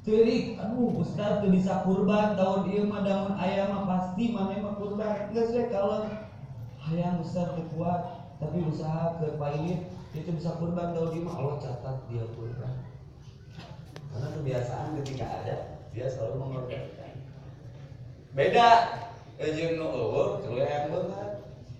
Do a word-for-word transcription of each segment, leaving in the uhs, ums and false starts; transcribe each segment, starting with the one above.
Teuing, aduh Ustaz teu bisa kurban tahun ieu mah damun aya mah pasti maneh mah kurban. Geus we kalau hayang Ustaz teu kuat tapi usaha ke pahit itu bisa kurban tahun ieu mah Allah catat dia kurban. Karena kebiasaan ketika ada dia selalu mengorbankan. Beda jeung nu eueuh teu hayang beungat.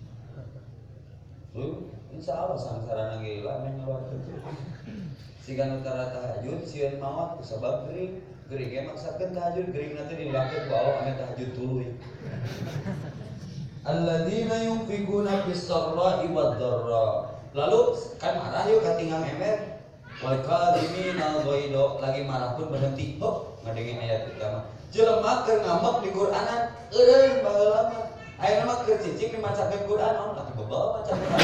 Lu insyaallah sangsarana ge lah meh ngaluarkeun. Siga nu tara tahajud sieun maot kusabab geuring geuring ge maksakeun tahajud geuring nanti dilakeun ku Allah ame tahajud tuluy. Alladzina yunfiquna fis sarra'i wad dharra. Lalu kan marah yuk katingal memer. Wal kadhimina al-ghaidha lagi marah pun berhenti. Hop ngadengin ayat pertama. Jelema keur ngambek di Qur'anan eureun baheula mah. Ayeuna mah keur cicing dimacakeun Qur'an on laki bebal maca Qur'an.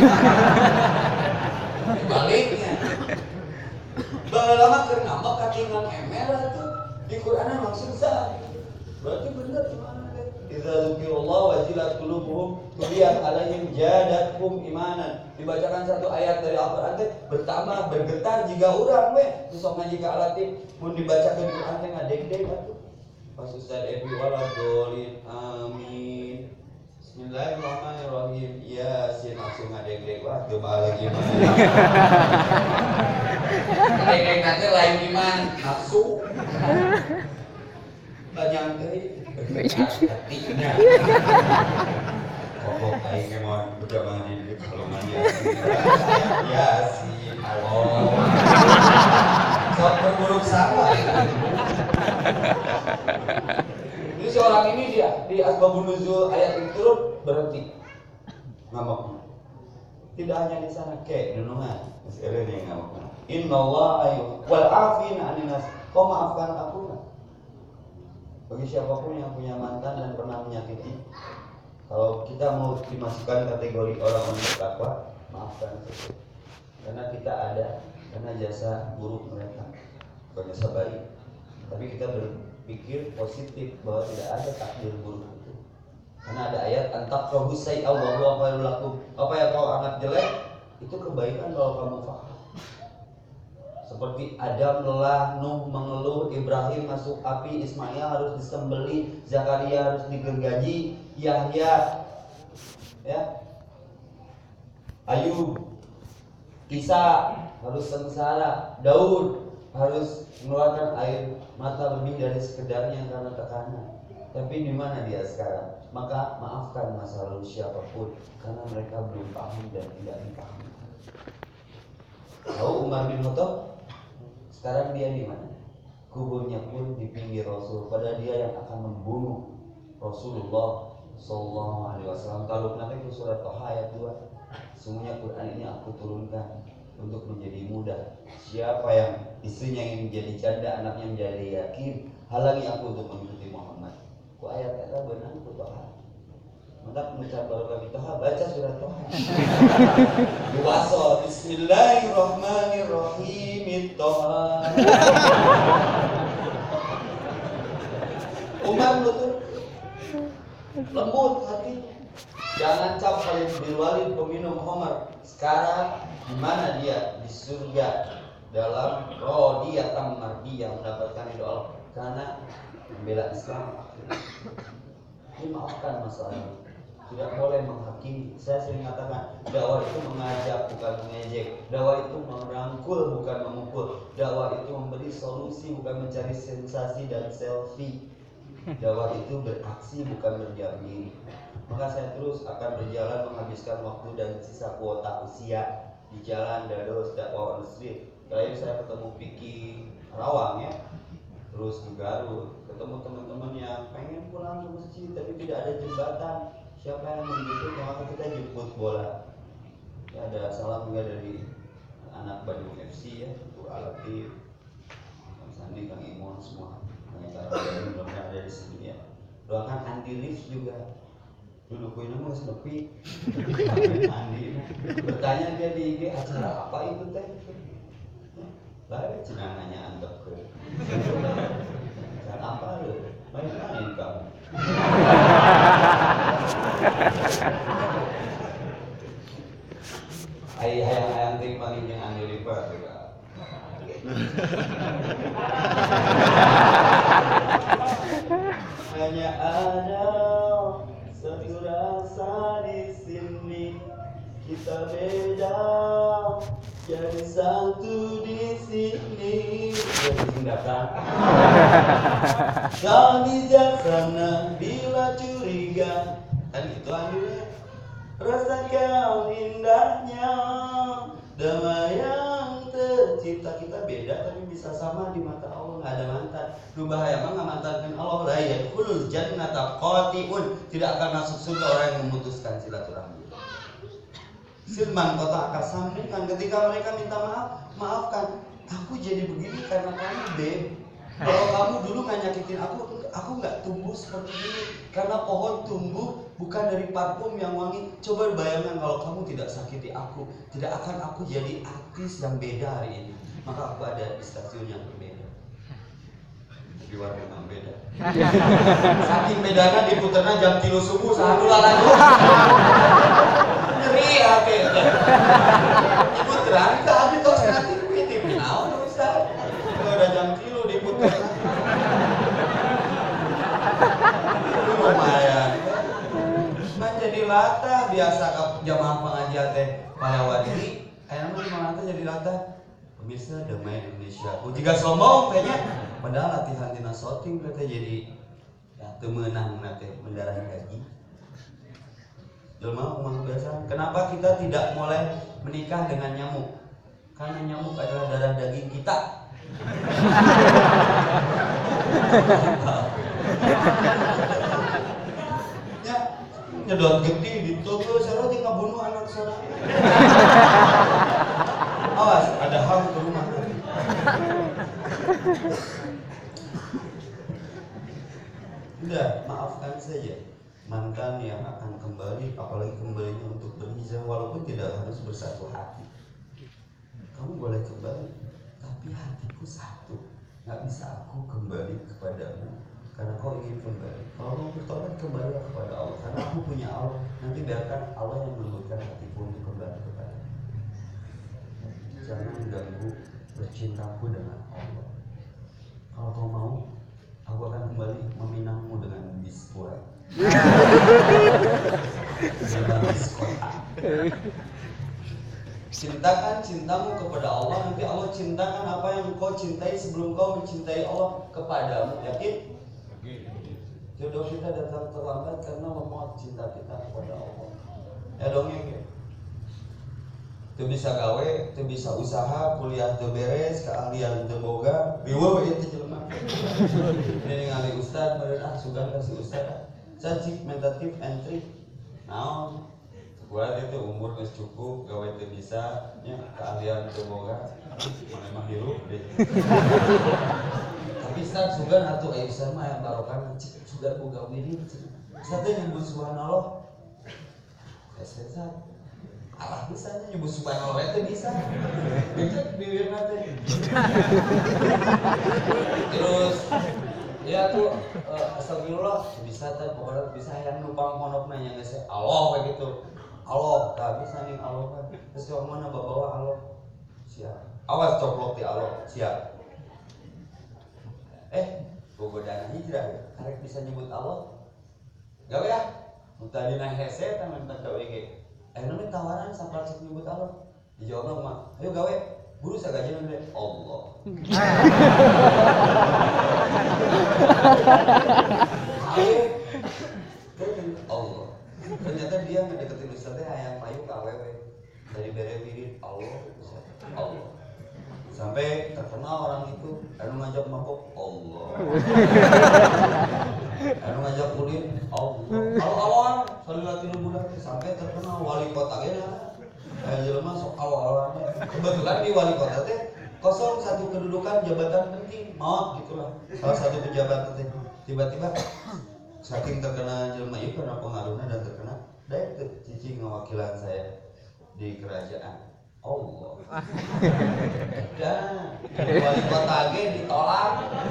Baliknya. Baheula mah keur ngambek katingal memer atuh. Di Qur'anan maksud sah. Berarti bener gimana? Idza dzukirallah wajilat qulubuhum tuliyat alaihim jadatum imanan. Dibacakan satu ayat dari Al-Qur'an teh bertambah bergetar jika urang we sok ngaji ka alatif mun dibacakeun Qur'an teh ngadeg-deg atuh. Pas Ustaz Evi waladolin amin. Bismillahirrahmanirrahim. Yasin langsung ngadeg-deg wah coba lagi mah. Ngadeg-deg nanti lain iman nafsu. Banyak deui. Hatinya kok aing ge mau budak mandi kalau mandi ya si Allah sok berburuk sangka. Jadi seorang ini dia di asbabun nuzul ayat ini turun berhenti ngambeknya. Tidak hanya di sana ke nunungan sekarang yang ngambeknya. Innallaha ayu wal afina anin nas. Kau maafkan aku. Bagi siapapun yang punya mantan dan pernah menyakiti, kalau kita mau dimasukkan kategori orang yang bertakwa, maafkan saja. Karena kita ada, karena jasa buruk mereka, bukan jasa baik. Tapi kita berpikir positif bahwa tidak ada takdir buruk itu. Karena ada ayat antakrahu sayyi'aw wa huwa khairul lakum. Apa yang kau anggap jelek itu kebaikan kalau kamu faham. Seperti Adam lelah, Nuh mengeluh, Ibrahim masuk api, Ismail harus disembelih, Zakaria harus digergaji, Yahya, ya, Ayub, Isa harus sengsara, Daud harus mengeluarkan air mata lebih dari sekedarnya karena tekanan. Tapi di mana dia sekarang? Maka maafkan masa lalu siapapun karena mereka belum paham dan tidak dipahami. Tahu Umar bin Khattab? Sekarang dia di mana? Kuburnya pun di pinggir Rasul. Padahal dia yang akan membunuh Rasulullah Sallallahu Alaihi Wasallam. Kalau nanti itu surat Toha ayat dua. Semuanya Quran ini aku turunkan untuk menjadi mudah. Siapa yang istrinya ingin menjadi janda, anaknya menjadi yakin, halangi aku untuk mengikuti Muhammad. Ku ayat itu benar ku Toha. Maka mengucap barokah di Toha, baca surat Toha. Duwaso, Bismillahirrahmanirrahim. Toha. Umar lutut lembut hatinya. Jangan cap Khalid bin Walid peminum khamar. Sekarang di mana dia? Di surga dalam radiyatan mardiyah mendapatkan ridho Allah karena membela Islam. Dimaafkan masalah. Tidak boleh menghakimi. Saya sering katakan dakwah itu mengajak bukan mengejek. Dakwah itu merangkul bukan memukul. Dakwah itu memberi solusi bukan mencari sensasi dan selfie. Dakwah itu beraksi bukan berdiam diri. Maka saya terus akan berjalan menghabiskan waktu dan sisa kuota usia di jalan Dados dakwah on the street. Kali ini saya ketemu Piki Rawang ya. Terus di Garut ketemu teman-teman yang pengen pulang ke masjid tapi tidak ada jembatan. Siapa yang menjemput, maka kita jemput bola. Ya, ada salam juga dari anak Bandung F C ya, untuk Alatif, Kang Sandi, Kang Imon semua. Banyak orang yang belum ada di sini ya. Doakan Andi Rif juga. Duduk ini mau sepi. Andi bertanya dia di I G acara apa itu teh? Lalu cina nanya antep ke. Acara apa lu? Main-main kamu. Ayah-ayah yang paling yang Andi Rif juga. hanya ada satu rasa di sini. Kita beda, jadi satu di sini. Tindakan. Kau bijaksana bila curiga. Kan itu akhirnya. Rasakan indahnya damai yang tercipta. Kita beda tapi bisa sama di mata Allah. Nggak ada mantan. Lu bahaya mah nggak mantankan Allah. La yadkhulul jannata qati'un. Tidak akan masuk surga orang yang memutuskan silaturahmi. Silman kota akan sambungkan. Ketika mereka minta maaf, maafkan. Aku jadi begini karena kamu, Beb. Kalau kamu dulu nggak nyakitin aku, aku nggak tumbuh seperti ini. Karena pohon tumbuh bukan dari parfum yang wangi. Coba bayangkan kalau kamu tidak sakiti aku, tidak akan aku jadi artis yang beda hari ini. Maka aku ada di stasiun yang berbeda. Di luar memang beda. Saking bedanya diputernya jam tilu subuh sahadulah lagi. Ngeri hati. Diputeran kita habis tos nanti ditipin naon Ustaz. Kalau udah jam tilu diputer. Lumayan. Nah jadi latah biasa jamaah pengajian teh palawadi. Aya nu latah jadi latah. Pemirsa Damai Indonesia. Jika sombong kayaknya padahal latihan tina shooting kita jadi ya teu meunang teh mendarah gaji. Jelema kumaha biasa. Kenapa kita tidak mulai menikah dengan nyamuk? Karena nyamuk adalah darah daging kita. Ya, nyedot gede ditunggu sarua teh ngabunuh anak saudara. Awas, ada hal ke rumah nanti. Udah, maafkan saja mantan yang akan kembali, apalagi kembalinya untuk berhijrah walaupun tidak harus bersatu hati. Kamu boleh kembali, tapi hatiku satu. Gak bisa aku kembali kepadamu karena kau ingin kembali. Kalau mau bertobat kembali kepada Allah, karena aku punya Allah. Nanti biarkan Allah yang melembutkan hatiku untuk kembali kepada. Jangan mengganggu bercintaku dengan Allah. Kalau kau mau, aku akan kembali meminangmu dengan biskuit. Dengan biskuit. Cintakan cintamu kepada Allah, nanti Allah cintakan apa yang kau cintai sebelum kau mencintai Allah kepadamu. Yakin? Jodoh kita datang terlambat karena lemot cinta kita kepada Allah. Ya dongeng ya. Teu bisa gawe, teu bisa usaha, kuliah teu beres, keahlian teu boga, bieu we teh jelema. Ini ningali ustad, meureun ah sugan ka si ustad. Cacik mentatif entry. Naon? Buat itu umur geus cukup, gawe teu bisa, nya keahlian teu boga. Mane mah hirup deh. Tapi ustad sugan atuh aya ustad mah yang barokah cik sugan boga wiri. Ustad teh nyebut subhanallah. Ustad Allah bisa nyebut subhanallah itu bisa. Becek bibirna teh. Terus ya tuh uh, astagfirullah bisa teh pokoknya bisa yang numpang pondok nanya geus Allah kayak gitu. Allah, tak bisa nih Allah kan. Terus ke mana bawa Allah? Siap. Awas coplok di Allah, siap. Eh, gogodaan hijrah, karek bisa nyebut Allah. Gawe ya. Tadi naik hese teh minta gawe ge. Akhirnya minta tawaran sampai cek nyebut Allah. Dijawabnya mah, ayo gawe, guru sagajeun deh. Allah. Ayo, Allah. Ternyata dia ngedeketin ustadznya hayang payu ke awewe. Dari bere wirid Allah, Allah. Sampai terkenal orang itu, anu ngajak mabok Allah. Anu ngajak kulit Allah. Allah-Allah, salila tilu budak sampai terkenal wali kota ge na. Aya jelema sok awal-awalnya. Kebetulan di wali kota teh kosong satu kedudukan jabatan penting, maaf gitulah. Salah satu pejabat teh tiba-tiba saking terkenal jelema ieu karena pengaruhna dan terkenal, daek teh cicing ngawakilan saya di kerajaan. Allah. Dan wali kota ge ditolak.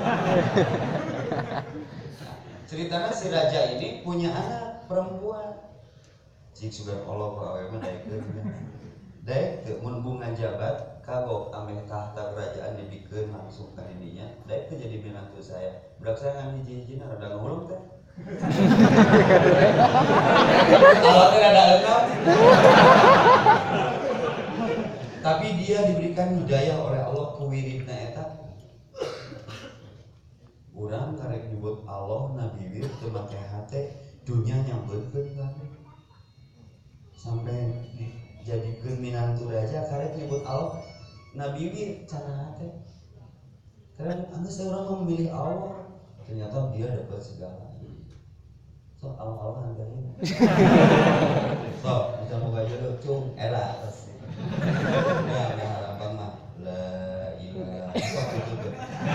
Ceritanya si raja ini punya anak perempuan. Cik sugan Allah ka awewe mah daek teh. Daek teh mun bunga jabat kagok ameh tahta kerajaan dibikeun langsung ka didinya. Daek teh jadi menantu saya. Budak saya ngan hiji-hijina rada ngulung teh. Allah teh ada enam. Tapi dia diberikan hidayah oleh Allah ku wiridna eta. Urang karek nyebut Allah nabi wir teu make hate dunya nyambeurkeun kabeh. Sampai dijadikeun minantu raja karek nyebut Allah nabi wir cara hate. Karena geus urang memilih Allah, ternyata dia dapat segala. So Allah-Allah anggarin. So, bisa moga jodoh cung era pasti. Ya, ya harapan mah la ilaha illallah.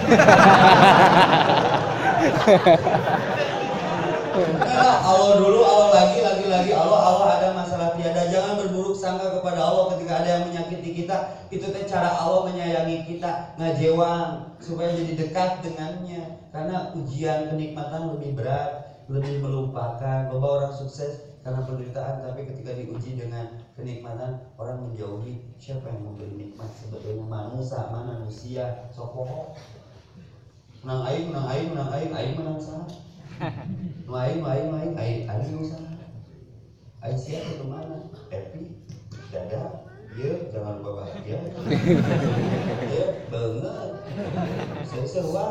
Nah, Allah dulu, Allah lagi, lagi-lagi Allah, Allah ada masalah tiada. Jangan berburuk sangka kepada Allah ketika ada yang menyakiti kita. Itu teh cara Allah menyayangi kita, ngajewang supaya jadi dekat dengannya. Karena ujian kenikmatan lebih berat, lebih melupakan. Bahwa orang sukses karena penderitaan, tapi ketika diuji dengan kenikmatan orang menjauhi. Siapa yang memberi nikmat sebetulnya? Manusia, mana manusia, sokoh. Menang aing, menang aing, menang aing, aing menang sana. Main, main, main, aing, aing nusa. Aing siapa ke mana? Happy, dada, ya jangan lupa bahagia. Ya banget, seru-seruan.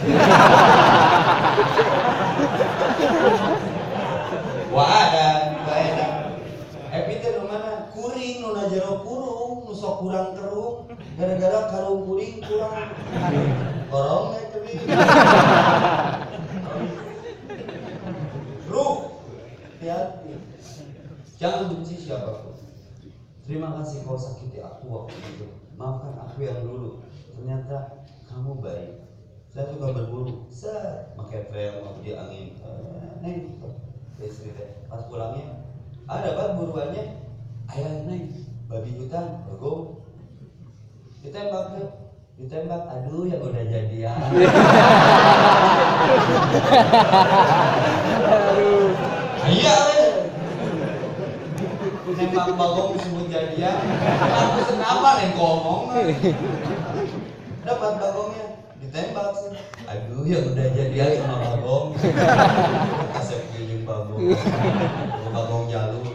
Wah ada, ada. Happy teh nu mana? Kuring, nu najero kurung, nu sok kurang kerung. Gara-gara karung kuring kurang. Korong teh teuing. Ruh, hati-hati. Jangan benci siapapun. Terima kasih kau sakiti aku waktu itu. Maafkan aku yang dulu. Ternyata kamu baik. Saya juga berburu. Set, pakai trail waktu di angin. Neng, istri teh. Pas pulangnya, ah dapat buruannya. Ayah neng, babi hutan, bagong. Ditembak tuh. Ditembak, aduh yang udah jadian. Aduh. Iya, nembak bagong disebut jadian. Aku kenapa nih ngomong? Dapat bagongnya, ditembak sih. Aduh yang udah jadian sama bagong. Kasep kijing bagong. Bagong jalur.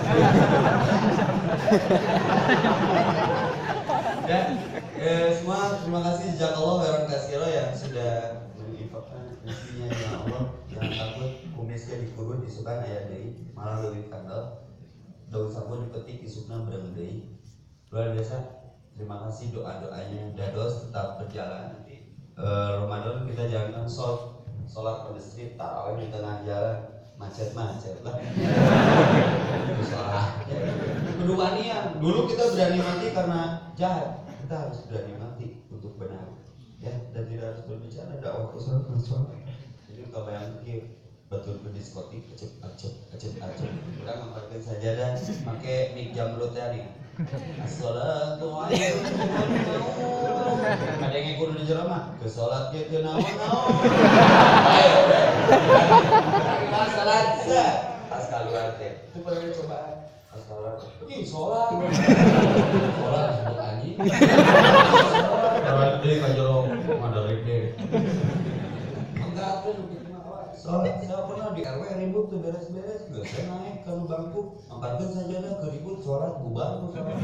Dan eh, semua terima kasih jazakallah khairan katsira yang sudah menginfakkan isinya ya Allah. Jangan takut kumisnya dikurut disukan aya deui malah leuwih kandel. Daun sapu dipetik isukna bereng deui. Luar biasa. Terima kasih doa-doanya. Dados tetap berjalan. Eh, Ramadan kita jalankan sholat sholat ke masjid tarawih di tengah jalan macet-macet lah. Salah. Kedua niat. Dulu kita berani mati karena jahat. Kita harus berani mati untuk benar. Ya, dan tidak harus berbicara dakwah usaha sholat. Jadi kalau yang pikir betul ke diskotik, acep acep acep acep. Kita memakai sajadah, pakai mic jamrut tadi. As-salatu alaikum. Ada yang ikut di jero mah, ke salat ge teu naon-naon. Ayo. Kita salat sa. Pas keluar teh. Itu pernah cobaan. Pas salat. Ih, salat. Salat disebut anjing. Salat deui ka jero madarek deui. Enggak tuh gitu mah. Soalnya saya pernah di R W ribut tuh beres-beres, gak saya naik ke bangku, angkatkan saja dah ke ribut sholat bubar tuh sholat.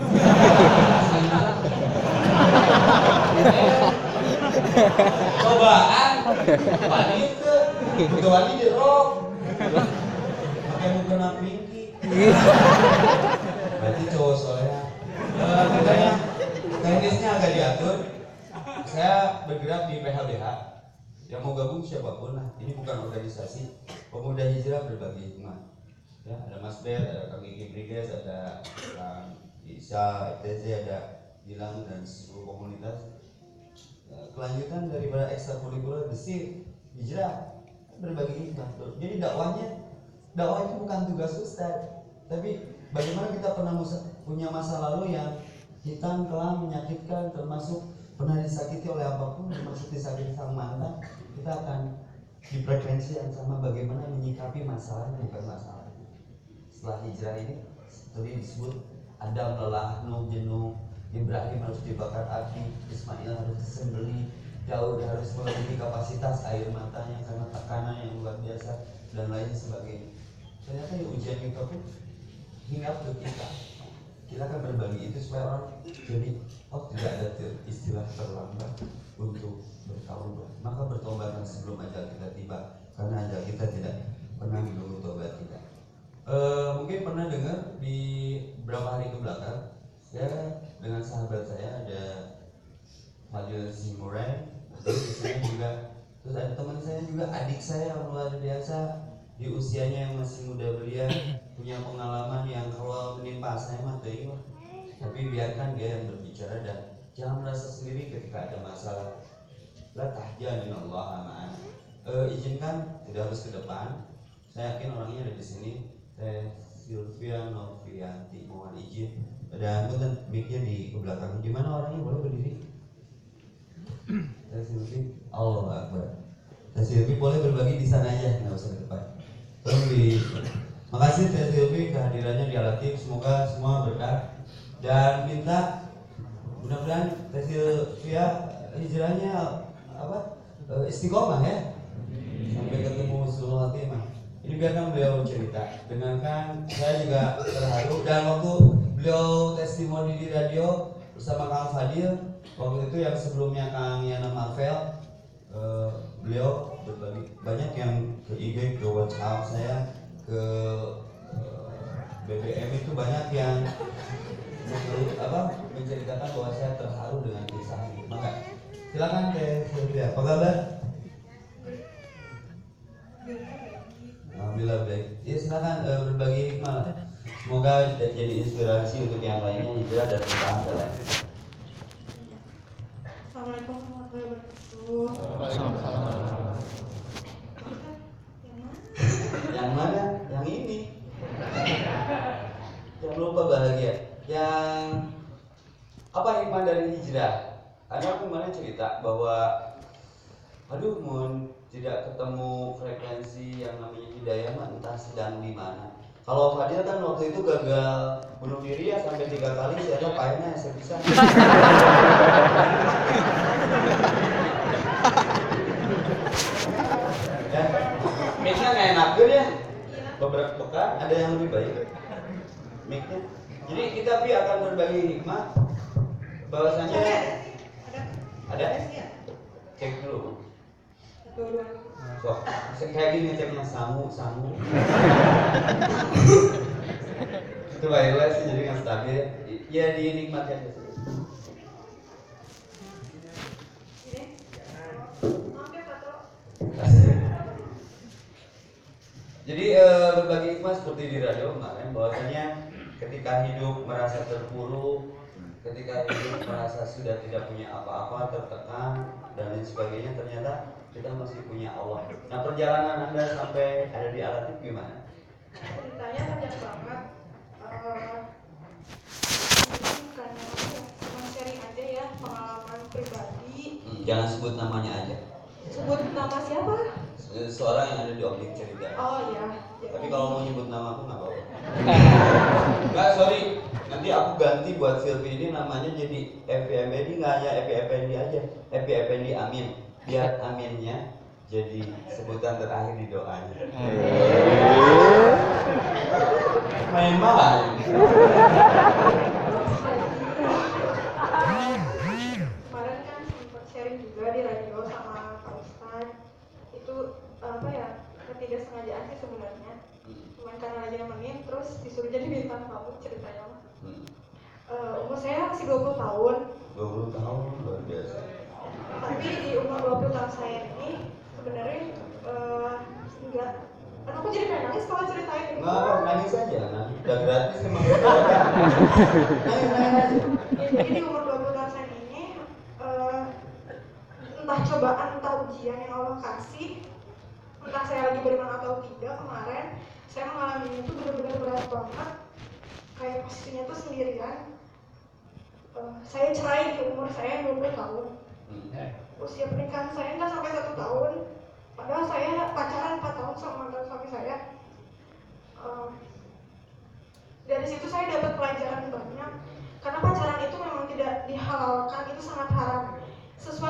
Cobaan, wani itu, itu wani di rok, pakai mukena pinky. Berarti cowok soalnya, uh, katanya teknisnya agak diatur. Saya bergerak di P H B H. Yang mau gabung siapapun lah, ini bukan organisasi pemuda hijrah berbagi hikmah. Ya, ada Mas Ber, ada Kang Gigi Briges, ada Kang Isa, I T Z, ada Gilang dan seluruh komunitas. Ya, kelanjutan daripada ekstrakurikuler besi hijrah berbagi hikmah. Jadi dakwahnya, dakwah itu bukan tugas ustaz, tapi bagaimana kita pernah punya masa lalu yang hitam, kelam, menyakitkan, termasuk pernah disakiti oleh apapun, termasuk disakiti sang mantan, kita akan di frekuensi yang sama bagaimana menyikapi masalahnya bukan masalah. Setelah hijrah ini, seperti disebut Adam lelah, Nuh jenuh, Ibrahim harus dibakar api, Ismail harus disembelih, jauh harus melebihi kapasitas air matanya karena tekanan yang luar biasa dan lain sebagainya. Ternyata ya, ujian kita pun hinggap ke kita. Kita akan berbagi itu supaya orang jadi oh tidak ada istilah terlambat untuk bertaubat. Maka bertobatlah sebelum ajal kita tiba, karena ajal kita tidak pernah menunggu tobat kita. E, mungkin pernah dengar di beberapa hari ke belakang, saya dengan sahabat saya ada Fadil Simurai, terus di sini juga, terus ada teman saya juga, adik saya yang luar biasa di usianya yang masih muda belia, punya pengalaman yang kalau menimpa saya mah teuing, tapi biarkan dia yang berbicara dan jangan merasa sendiri ketika ada masalah. La tahzaninallah ma'ana. E, izinkan tidak harus ke depan. Saya yakin orangnya ada di sini. Teh Sylvia Novianti, mohon izin. Dan punten mic-nya di belakang. Di mana orangnya, boleh berdiri? Teh Sylvia, Allahu Akbar. Teh Sylvia boleh berbagi di sana aja, nggak usah ke depan. Terus makasih Teh Sylvia kehadirannya di Alatif. Semoga semua berkah dan minta mudah-mudahan Teh Sylvia hijrahnya apa? Istiqomah ya. Sampai ketemu husnul khotimah. Ini biarkan beliau cerita. Dengarkan, saya juga terharu. Dan waktu beliau testimoni di radio bersama Kang Fadil, waktu itu yang sebelumnya Kang Yana Marvel, eh, beliau berbagi banyak yang ke I G, ke WhatsApp saya, ke eh, B B M itu banyak yang apa menceritakan bahwa saya terharu dengan kisah ini. Maka silakan Teh Sylvia, apa kabar? Alhamdulillah baik. Ya silakan uh, berbagi hikmah. Semoga jadi inspirasi untuk yang lainnya hijrah dan bertahan dalam. Assalamualaikum warahmatullahi wabarakatuh. Waalaikumsalam. Yang mana? Yang ini. Jangan lupa bahagia. Yang apa hikmah dari hijrah? Ada aku kemarin cerita bahwa aduh mohon tidak ketemu frekuensi yang namanya hidayah mah entah sedang di mana. Kalau Fadil kan waktu itu gagal bunuh diri ya sampai tiga kali, saya tahu payahnya saya bisa. Ya, mic-nya nggak enak tuh ya. Beberapa pekan ada yang lebih baik mic-nya. Jadi kita pi akan berbagi hikmah bahwasanya ada cek dulu. Kok kayak gini ngeceknya samu samu. Itu wireless sih jadi nggak stabil. Ya dinikmati aja sih. Jadi eh, berbagi hikmah seperti di radio kemarin bahwasanya ketika hidup merasa terpuruk, ketika hidup merasa sudah tidak punya apa-apa, tertekan dan lain sebagainya, ternyata kita masih punya Allah. Nah perjalanan Anda sampai ada di Alatif gimana? Ceritanya panjang banget. Uh, bukan cuma sharing aja ya pengalaman pribadi. Hmm, jangan sebut namanya aja. Sebut nama siapa? Seorang yang ada di objek cerita. Oh iya. Tapi kalau mau nyebut nama aku nggak apa-apa. Nggak, sorry. Nanti aku ganti buat Sylvie ini namanya jadi Evi Effendi, nggak hanya Evi Effendi aja. Evi Effendi Amin. Biar aminnya jadi sebutan terakhir di doanya. Main main. Kemarin kan sempat sharing juga di radio sama Pak Ustadz. Itu apa ya, ketidaksengajaan sih sebenarnya. Cuman karena lagi nemenin terus disuruh jadi bintang tamu ceritanya. Hmm. Uh, umur saya masih dua puluh tahun. dua puluh tahun luar biasa. Tapi di umur dua puluh tahun saya ini sebenarnya uh, enggak. Kan aku jadi pengen nangis kalau ceritain ini. Nggak, nangis aja, nangis. Udah gratis emang kita. Nangis, nangis aja. Ya, jadi di umur dua puluh tahun saya ini uh, entah cobaan, entah ujian yang Allah kasih, entah saya lagi beriman atau tidak, kemarin saya mengalami itu benar-benar berat banget. Kayak posisinya tuh sendirian. Uh, saya cerai di umur saya dua puluh tahun. Usia pernikahan saya nggak sampai satu tahun. Padahal saya pacaran empat tahun sama mantan suami saya. Uh, dari situ saya dapat pelajaran banyak. Karena pacaran itu memang tidak dihalalkan, itu sangat haram. Sesuatu yang di,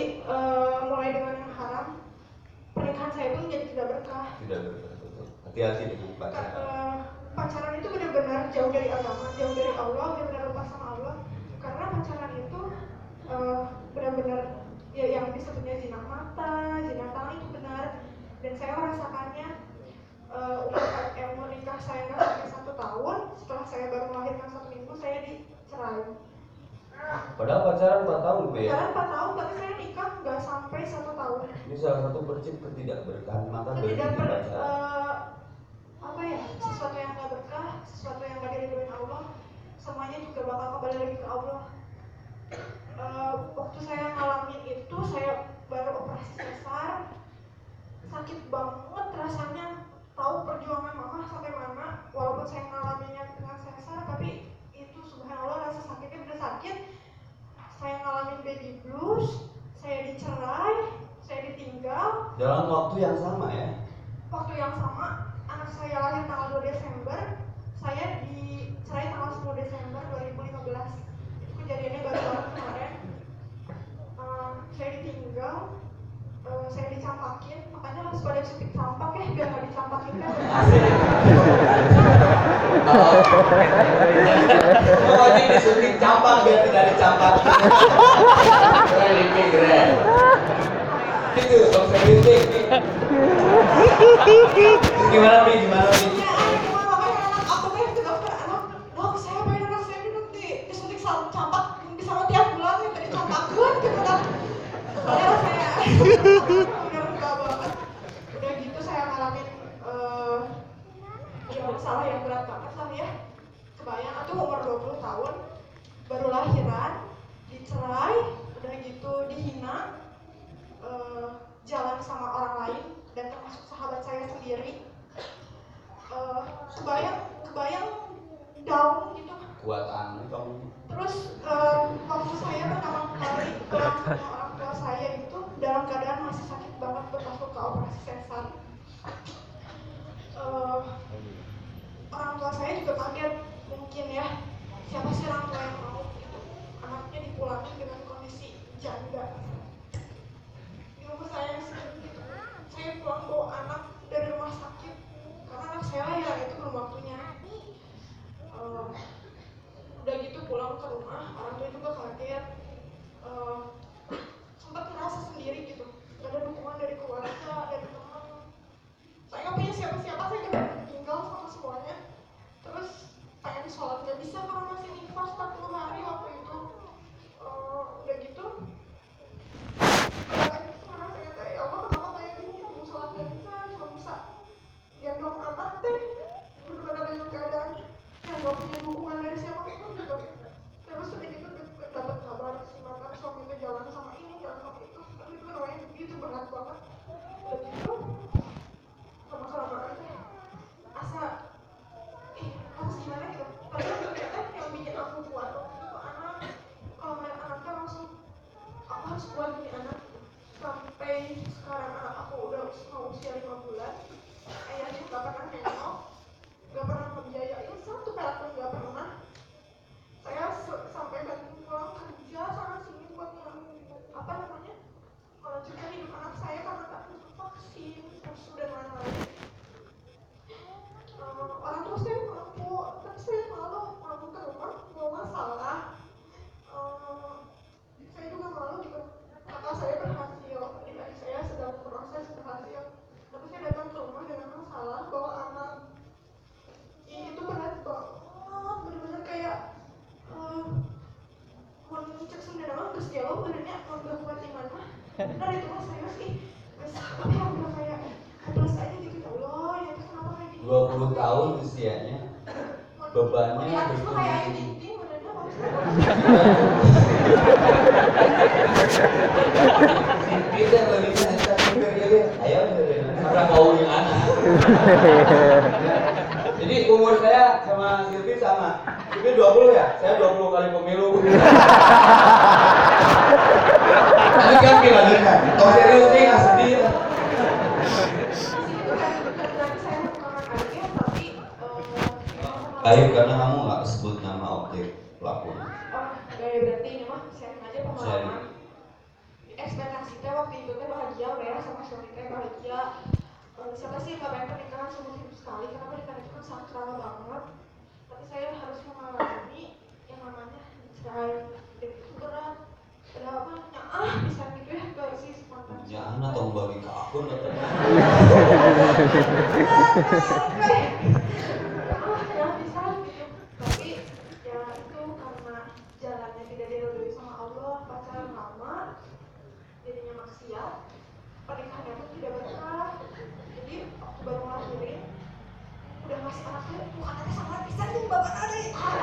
uh, mulai dengan yang haram, pernikahan saya pun jadi tidak berkah. Tidak berkah, betul. Hati-hati dengan pacaran. Uh, pacaran itu benar-benar jauh dari agama, jauh dari Allah, benar-benar lupa sama Allah. Karena pacaran itu uh, benar-benar ya yang disebutnya zina mata, zina tangan itu benar. Dan saya merasakannya uh, umur, eh, umur nikah saya nggak sampai satu tahun. Setelah saya baru melahirkan satu minggu, saya dicerai. Padahal pacaran empat tahun, Bu ya? Pacaran empat tahun, tapi saya nikah nggak sampai satu tahun. Ini salah satu prinsip ketidakberkahan maka berhenti Tidak ber, pacaran. uh, apa ya, sesuatu yang nggak berkah, sesuatu yang nggak diridhoin Allah, semuanya juga bakal kembali lagi ke Allah. Uh, waktu saya ngalamin itu, saya baru operasi sesar, sakit banget rasanya. Tahu perjuangan mama sampai mana, walaupun saya ngalaminnya dengan sesar, tapi itu subhanallah rasa sakitnya bener sakit. Saya ngalamin baby blues, saya dicerai, saya ditinggal. Dalam waktu yang sama ya? Waktu yang sama, anak saya lahir tanggal dua Desember, saya dicerai tanggal sepuluh Desember dua ribu lima belas. Itu kejadiannya baru banget kemarin. Uh, saya ditinggal, uh, saya dicampakin, makanya harus pada suntik campak ya, biar nggak dicampakin kan. Oh, ini disuntik campak biar tidak dicampakin. Keren ini, keren. Itu, dong saya suntik nih. Gimana nih, gimana nih? Ya, cuma makanya anak aku kan ke dokter, anak, dok saya pengen anak saya ini nanti disuntik campak, bisa mau tiap bulan ya, tadi campakan gitu kan. Padahal saya udah enggak banget. Udah gitu saya ngalamin uh, ya masalah yang berat banget lah ya. Kebayang, aku umur dua puluh tahun, baru lahiran, dicerai, udah gitu dihina, uh, jalan sama orang lain dan termasuk sahabat saya sendiri. Uh, kebayang, kebayang down gitu. Kuat aneh kamu. Terus uh, waktu saya pertama kali pulang sama orang tua saya itu dalam keadaan masih sakit banget bekas luka operasi sesar. Uh, orang tua saya juga kaget mungkin ya, siapa sih orang tua yang mau gitu anaknya dipulangin dengan kondisi janda. Di rumah saya sendiri, saya pulang bawa anak dari rumah sakit karena anak saya lahir itu belum waktunya. Uh, udah gitu pulang ke rumah, orang tua juga kaget, uh, sempat merasa sendiri gitu, gak ada dukungan dari keluarga, dari teman. Saya nggak punya siapa-siapa, saya udah tinggal sama semuanya. Terus pengen sholat nggak bisa karena masih nifas empat puluh hari waktu itu. Uh, udah gitu, uh, karena saya kata ya Allah kenapa kayak gini, mau sholat nggak bisa, cuma bisa gendong anak deh, benar-benar dalam keadaan yang nggak punya dukungan dari siapa itu gitu. Terus udah gitu dapat kabar si mantan suami itu jalan sama ini, jalan sama itu, tapi itu namanya begitu berat banget. Udah gitu sama kelamaan asa ih harus gimana gitu. Padahal ternyata yang bikin aku kuat itu anak, kalau main anaknya langsung aku harus kuat ini anak. Sampai sekarang anak aku udah mau usia lima bulan, ayahnya gak pernah nengok, gak pernah membiayain satu perak pun gak pernah. Saya s- sampai bantu pulang kerja sana sini buat yang apa namanya melanjutkan hidup anak saya karena tak butuh vaksin, susu dan lain-lain. Uh, orang tua saya mampu, tapi saya malu malu ke rumah bawa masalah. Uh, saya juga malu juga kakak saya berhasil, adik-adik saya sedang proses berhasil, tapi saya datang ke rumah dengan masalah bawa anak. Ini itu berat banget, benar-benar kayak uh, mau cek sendiri terus dia lo benernya mau kuat iman mah benar itu mah serius ih terus tapi yang udah kayak terus aja gitu ya Allah ya terus kenapa kayak gini dua puluh tahun usianya, bebannya ya terus lo kayak begini. ini benernya bagus Kita bagaimana kita pikir ayo karena mau yang anak. Jadi umur saya sama Silvi sama. Silvi dua puluh ya? Saya dua puluh kali pemilu. Tapi kan gimana kan? Oh serius nih nggak sedih. itu kan bukan berarti saya menggunakan aja tapi uh, Baik karena kamu nggak sebut nama objek pelaku. oh gaya berarti ini mah sharing aja pengalaman ekspektasi bahagia udah ya sama suami teh bahagia. Uh, siapa sih nggak pengen pernikahan seumur hidup sekali karena pernikahan itu kan sakral banget. Tapi saya harus mengalami yang namanya cerai dan itu berat. Ada apa? Ya ah bisa gitu ya gak sih spontan. Jangan atau bagi ke akun atau jalannya tidak diridhoi sama Allah, pacaran lama, jadinya maksiat, pernikahannya pun tidak berkah. Jadi waktu baru ngelahirin, udah ngasih anaknya, tuh anaknya sama bisa nih bapak ada.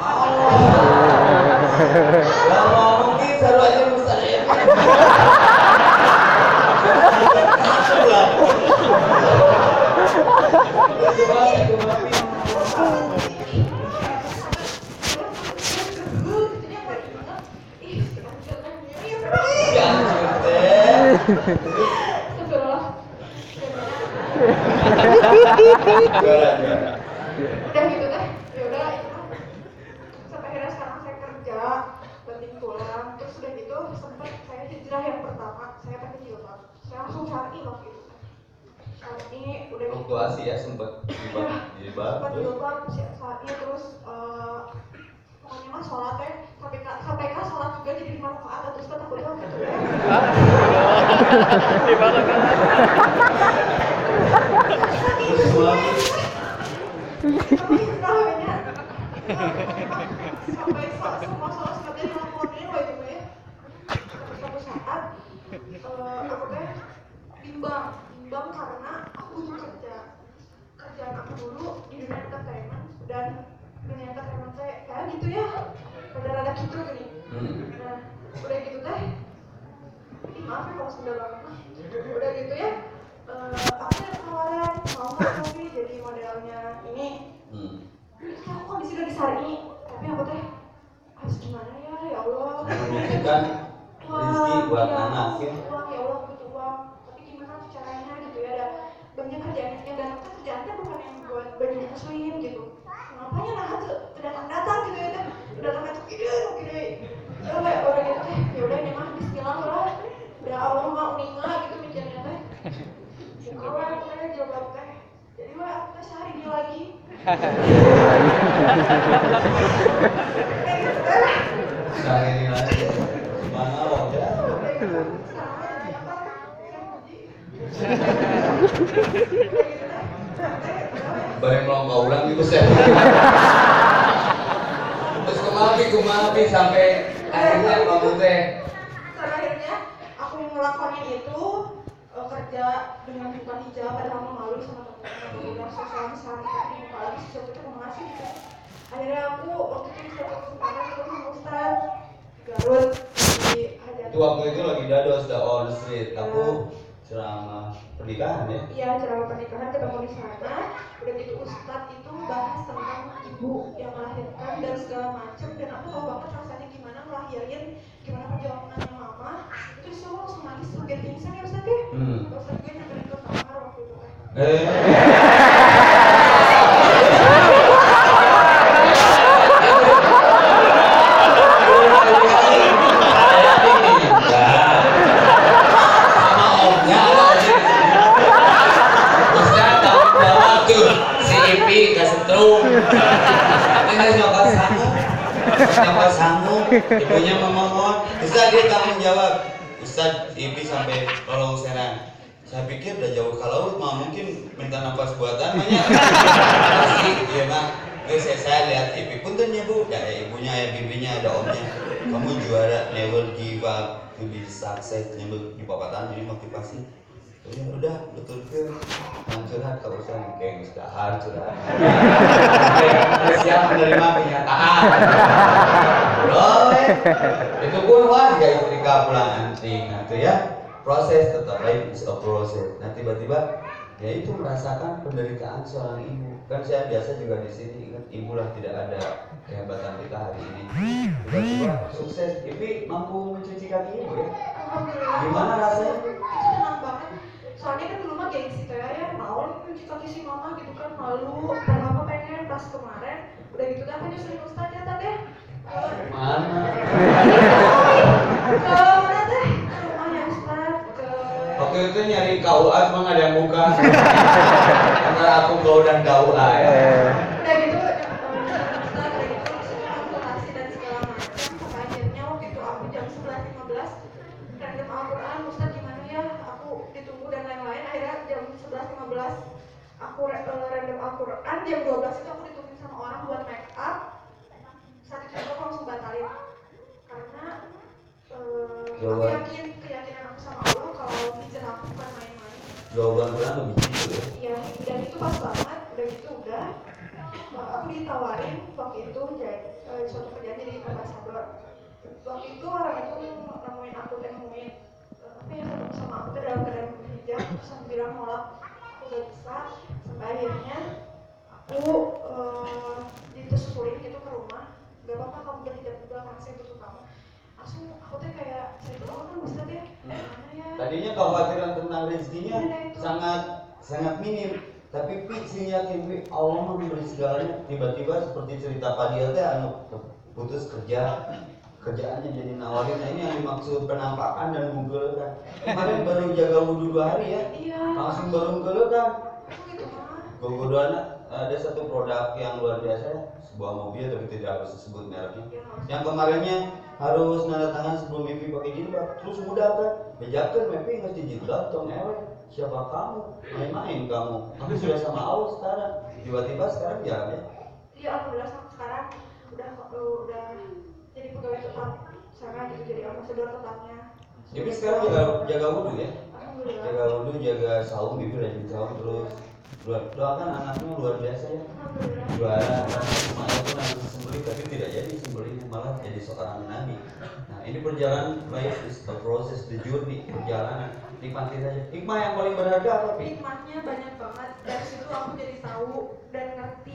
Gak mau mungkin seru aja bisa ya. Udah gitu deh, ya udah itu sampai akhirnya sekarang saya kerja banting tulang, terus udah gitu sempat saya hijrah yang pertama saya pakai jilbab, saya langsung cari waktu itu cari udah gitu fluktuasi ya sempat jilbab sempat jilbab cari terus uh, pokoknya mah sholat teh sampai sampai kan sholat juga jadi lima rakaat terus kan takut banget gitu ya. Di mana kan? Sampai semua sholat sekalian ngelakuin loh itu ya. Suatu saat aku teh bimbang, bimbang karena aku butuh kerja. Kerjaan aku dulu di dunia entertainment dan dunia entertainment teh kayak gitu ya, rada-rada gitu gini. Nah, udah gitu teh, ih maaf ya kalau sudah banget mah. Udah gitu ya, uh, aku yang tawaran mau nggak tapi jadi modelnya ini. Hmm. Terus aku kondisi udah disari, tapi aku teh harus gimana ya, ya Allah. Memikirkan rezeki buat anak ya. Uang ya Allah butuh uang, tapi gimana tuh caranya gitu ya? Ada banyak kerjaannya dan kan kerjaannya bukan yang buat baju muslim gitu. Ngapain nah tuh datang-datang gitu ya teh, datang-datang ide, ide. Ya kayak orang gitu teh, ya udah ini mah Bismillah lah. Udah Allah mau ninggal gitu mikirnya teh. Buka aku teh jawab teh. Jadi wah aku teh sehari dia lagi. Sekali ini lagi mana loh ya? Bareng melongkah ulang gitu sih. Terus kumapi kumapi sampai akhirnya kamu teh. Sampai akhirnya aku ngelakuin itu uh, kerja dengan buka hijab padahal aku malu sama teman-teman udah sosial sehari-hari apalagi sesuatu itu mengasih gitu. Akhirnya aku waktu itu bisa kesempatan ketemu sama Ustaz Garut di Hajat. Itu waktu itu lagi dados the on street. Aku ceramah pernikahan ya. Iya, ceramah pernikahan ketemu di sana. Udah gitu Ustaz itu bahas tentang ibu yang melahirkan dan segala macam dan aku tahu banget rasanya gimana ngelahirin, gimana perjalanannya mama. Itu disuruh langsung nangis hampir pingsan ya Ustaz ya. Hmm. Ustaz gue nyamperin ke kamar waktu itu kan. Eh. Nyapa sanggup, ibunya memohon, Ustaz dia tanggung jawab. Ustaz Ibi sampai tolong serang. Saya pikir udah jauh ke laut, mah mungkin minta nafas buatan banyak. Pasti, iya mah. Terus saya, saya lihat Ibi pun tuh bu, ya ibunya ya bibinya ada omnya. Kamu juara, never give up to be success, nyebut di papatan jadi motivasi. Ya udah betul ke curhat kalau usah kayak istihar curhat. Siap menerima kenyataan. Loh, itu pun warga istrika pulang anting, nah itu ya proses tetap lain is a process. Nah tiba-tiba ya itu merasakan penderitaan seorang ibu. Kan saya biasa juga di sini kan ibu lah tidak ada kehebatan kita hari ini. Tiba-tiba sukses, Ibi mampu mencuci kaki ibu ya. Gimana rasanya? Itu tenang banget. Soalnya kan dulu mah gengsi tuh ya, ya mau cuci kaki si mama gitu kan malu. Dan mama pengen pas kemarin udah gitu kan hanya sering Ustaz ya tadi. Mana? Ke mana teh? Ke rumahnya Ustaz. Ke waktu waktu itu nyari K U A cuma nggak ada yang buka. Antara aku K U dan K U A ya. Udah gitu, kita udah gitu konsultasi dan segala macam. Sampai akhirnya waktu itu aku jam sebelas lima belas random Al-Quran, Ustaz gimana ya? Aku ditunggu dan lain-lain. Akhirnya jam sebelas lima belas aku random Al-Quran. Jam dua belas itu aku ditungguin sama orang buat make up. Saat itu aku langsung batalin karena uh, aku yakin keyakinan aku sama Allah kalau hijrah aku bukan main-main. Jawaban Quran lebih gitu ya. Iya, dan itu pas banget. Udah gitu udah aku ditawarin waktu itu jadi uh, suatu kerjaan jadi ambasador. Waktu itu orang itu nemuin aku dan nemuin uh, apa ya ketemu sama aku tuh dalam keadaan hijab, terus aku bilang nolak aku gak bisa. Sampai akhirnya aku uh, ditesurin gitu ke rumah. Gak apa-apa kamu berhijab juga karena saya butuh kamu. Langsung aku tuh kayak saya tahu kan Ustaz ya gimana ya. Tadinya kekhawatiran tentang rezekinya sangat sangat minim, tapi Pi sih yakin Pi Allah memberi segalanya. Tiba-tiba seperti cerita Fadil teh anu putus kerja, kerjaannya jadi nawarin. Nah ini yang dimaksud penampakan dan menggelekan. Kemarin baru jaga wudhu dua hari ya, Iya. langsung baru menggelekan. Aku gitu mah. Gogodoana ada satu produk yang luar biasa, sebuah mobil tapi tidak harus disebut mereknya. Yang kemarinnya harus nanda tangan sebelum mimpi pakai jilbab, terus mudah kan? Bejakan mimpi nggak jilbab, tong ewe. Siapa kamu? Main-main kamu. Kamu sudah sama Allah sekarang. Tiba-tiba sekarang jarang ya. Iya, alhamdulillah sekarang udah udah jadi pegawai tetap sana gitu, jadi ambasador tetapnya. Jadi sekarang jaga jaga wudhu ya. Alhamdulillah. Jaga wudhu, jaga saum, bibi rajin saum terus. Doakan anaknya luar biasa ya. Alhamdulillah. Juara, walaupun harus sembelih tapi tidak jadi sembelihnya, malah jadi seorang nabi. Nah ini perjalanan life is a process, the journey, perjalanan. Nikmati saja. Hikmah yang paling berharga apa Pi? Hikmahnya banyak banget. Dari situ aku jadi tahu dan ngerti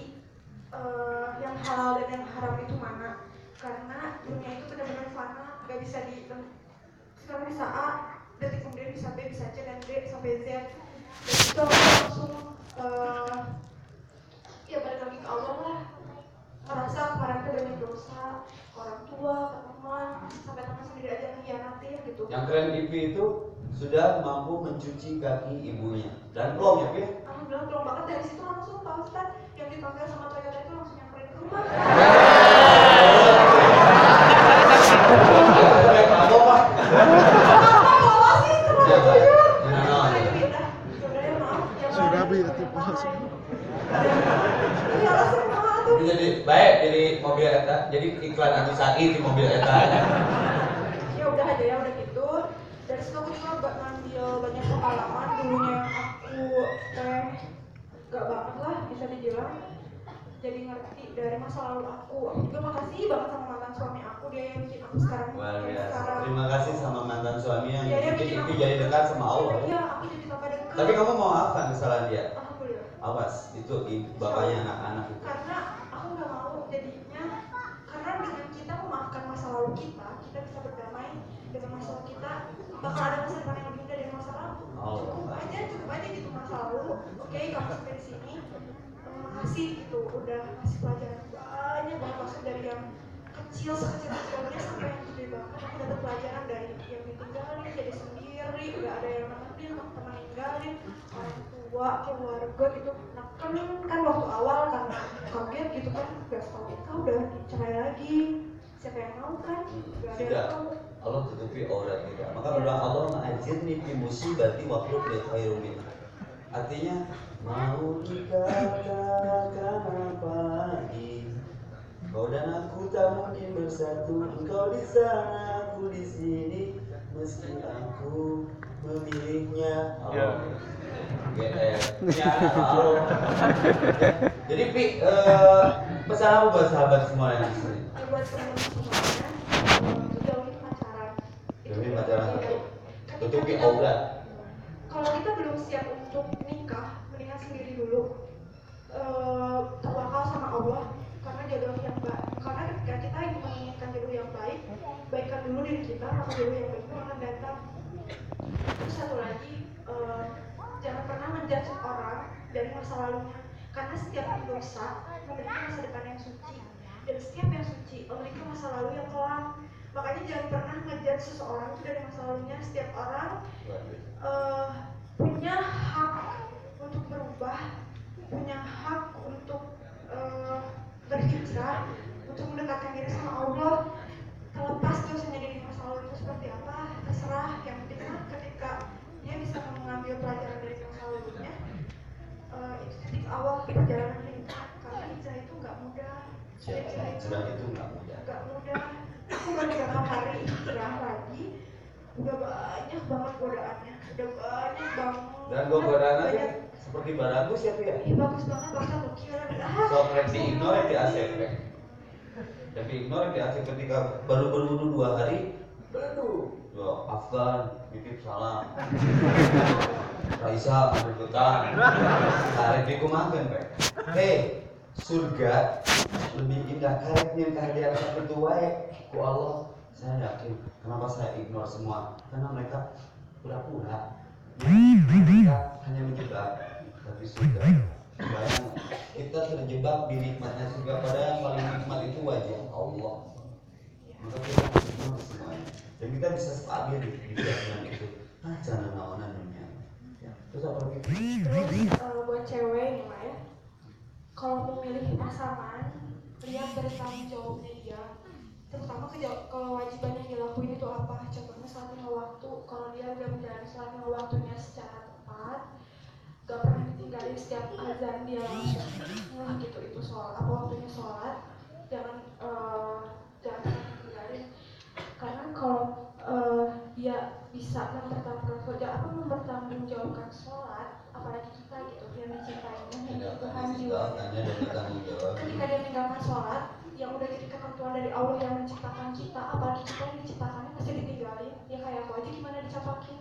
uh, yang halal dan yang haram itu mana. Karena dunia itu benar-benar fana, gak bisa di sekarang bisa A, detik kemudian bisa B, bisa C dan D sampai Z. Dan itu aku langsung uh, ya balik lagi ke Allah lah. Merasa kemarin itu banyak dosa, orang tua, teman, sampai teman sendiri aja mengkhianatin gitu. Yang keren Ipi itu sudah mampu mencuci kaki ibunya dan plong ya Pi? Alhamdulillah plong banget. Dari situ langsung Pak Ustaz yang dipanggil sama Toyota itu langsung nyamperin ke rumah. Baik apa Pak? Apa bawa sih terlalu Ya, Pak. jujur. Nah, nah, Sudah nah. pindah. Sudah ya maaf. Sudah, Bi, itu puasa. Iya lah semua tuh. Itu jadi baik jadi mobil eta, jadi iklan Anu Said di mobil eta. Ya udah aja ya udah gitu. Dari situ aku juga gak ngambil banyak pengalaman dulunya yang aku teh gak banget lah bisa dibilang. Jadi ngerti dari masa lalu aku. Aku juga makasih banget sama mantan suami aku, dia yang bikin aku sekarang. Luar biasa. sekarang. Terima kasih sama mantan suami yang Iya, dia bikin bikin Ipi aku- jadi dekat sama Allah. Iya, aku jadi tambah dekat. Tapi kamu mau apa kesalahan dia? Alhamdulillah. Awas, itu i- bapaknya anak-anak itu. Karena aku nggak mau jadinya, karena dengan kita memaafkan masa lalu kita, kita bisa berdamai dengan masa lalu kita. Bakal ada masa depan yang lebih indah dari masa lalu. Oh. Cukup aja, cukup aja gitu masa lalu. Oke, kamu sampai di sini, makasih gitu, udah ngasih pelajaran banyak banget, maksud dari yang kecil sekecil-kecilnya sampai yang gede banget. Aku dapat pelajaran dari yang ditinggalin, jadi sendiri, udah ada yang nemenin, teman ninggalin, orang tua, keluarga gitu. Nah kan kan waktu awal karena kaget gitu kan, gak tau kita udah dicerai lagi, siapa yang mau kan? Gak ada Tidak. yang tahu. Allah tutupi aurat kita. Maka doa Allah ma'ajirni fi musibati wa khulqi khairum minha. Artinya mau dikatakan apa lagi, kau dan aku tak mungkin bersatu. Engkau di sana, aku di sini, meski aku memilihnya. Allah. G R. Ya Allah. Jadi Pi, eh, pesan apa buat sahabat semua yang di sini? Ya, buat teman-teman semuanya, itu jauhin pacaran. Itu Jauhin pacaran. iya. Tutupi Ketika kita- aurat. Kalau kita belum siap untuk nikah, mendingan sendiri dulu. Eh, tawakal sama Allah, karena jodoh yang baik. Karena ketika kita ingin menginginkan jodoh yang baik, baikkan dulu diri kita, maka jodoh yang baik itu akan datang. Terus satu lagi, eh, jangan pernah menjudge orang dari masa lalunya, karena setiap dosa memiliki masa depan yang suci, dan setiap yang suci memiliki masa lalu yang kelam. Makanya jangan pernah ngejudge seseorang itu dari masa lalunya. Setiap orang uh, punya hak untuk berubah, punya hak untuk uh, berhijrah, untuk mendekatkan diri sama Allah. Terlepas dosanya dari masa lalu itu seperti apa, terserah. Yang penting kan ketika dia bisa mengambil pelajaran dari masa lalunya, uh, itu titik awal perjalanan hidup. Karena hijrah itu nggak mudah. Hijrah itu nggak mudah. Nggak mudah. Aku baru beberapa hari hijrah lagi, udah banyak banget godaannya, udah banyak banget. Dan gue godaannya kan seperti bagus ya Pia. Ih bagus banget, bahkan lu kira ah. So di ignore di A C P. Tapi ignore di A C P ketika baru berwudu dua hari, baru ya Afgan, titip salam. Raisa berikutan. Tarik di kumakan Pak. Hei, surga lebih indah karetnya kehadiran satu itu wae ku Allah. Saya yakin. Kenapa saya ignore semua? Karena mereka pura-pura. Mereka hanya menjebak. Tapi surga, bayang kita terjebak di nikmatnya surga. Padahal yang paling nikmat itu wajah Allah. Maka kita ignore semuanya. Dan kita bisa stabil di kehidupan itu. Ah, jangan naonan dunia. Terus apa lagi? Terus uh, buat cewek nih Mak ya, kalau mau milih pasangan, lihat dari tanggung jawabnya dia. Terutama kewajiban yang dilakuin itu apa. Contohnya saat lima waktu, kalau dia udah menjalani saat lima waktunya secara tepat, gak pernah ditinggalin setiap azan dia langsung nah gitu, itu sholat apa waktunya sholat, jangan uh, jangan pernah ditinggalin. Karena kalau uh, dia bisa mempertanggungjawabkan apa mempertanggungjawabkan sholat, apalagi kita gitu yang mencintainya, yang Tuhan jiwa. Ketika dia meninggalkan sholat, yang udah jadi ketentuan dari Allah yang menciptakan kita, apalagi kita yang diciptakannya pasti ditinggalin. Ya kayak aku aja gimana dicapakin.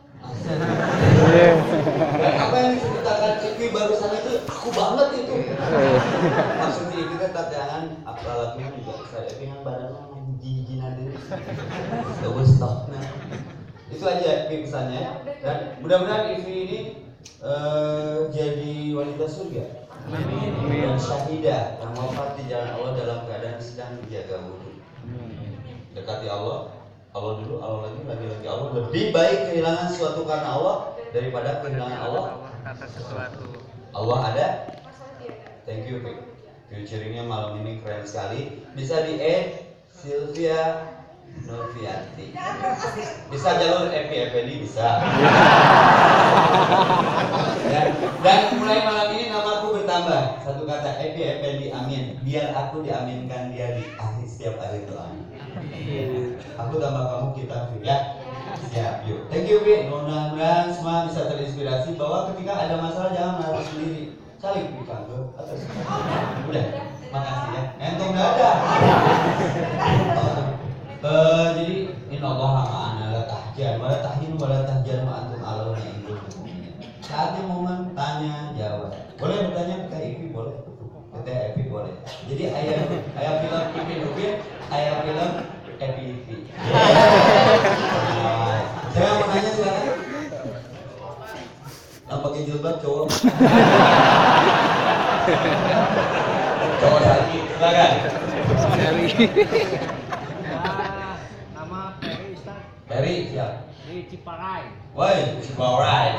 Apa yang diceritakan Ipi barusan itu aku banget itu. Maksudnya Ipi kan tatangan apalagi juga saya Ipi yang badannya gigi-giginan dulu. Gak stoknya. Itu aja Ipi pesannya. Dan mudah-mudahan Ipi ini uh, jadi wanita surga. Amin. Dan syahidah yang wafat di jalan Allah dalam keadaan sedang menjaga wudu. Dekati Allah, Allah dulu, Allah lagi, lagi-lagi Allah. Lebih baik kehilangan sesuatu karena Allah daripada kehilangan Allah atas sesuatu. Allah ada. Thank you, Pik. Featuringnya malam ini keren sekali. Bisa di add Sylvia Novianti. Bisa jalur Epi Effendi bisa. Dan, dan mulai malam ini namaku bertambah satu kata Epi Effendi Amin. Biar aku diaminkan dia di akhir setiap hari doa. Aku tambah kamu kita ya. Siap yuk. Thank you Pi. Mudah-mudahan semua bisa terinspirasi bahwa ketika ada masalah jangan merasa sendiri. Saling dipanggil atau udah. Makasih ya. Entong enggak ada. Uh, jadi innallaha ma'ana la tahjan wa la tahinu wa la tahjan wa antum alawna in kuntum mu'minin. Saatnya momen tanya jawab. Boleh bertanya ke Ipi boleh. Ke Ipi boleh. Jadi ayah ayah film Ipi Nubin, ayah film Epi Ipi. Saya mau nanya silakan. Yang pakai jilbab cowok. Cowok lagi, silakan. Dari Dari siap. di Ciparai. Woi, Ciparai.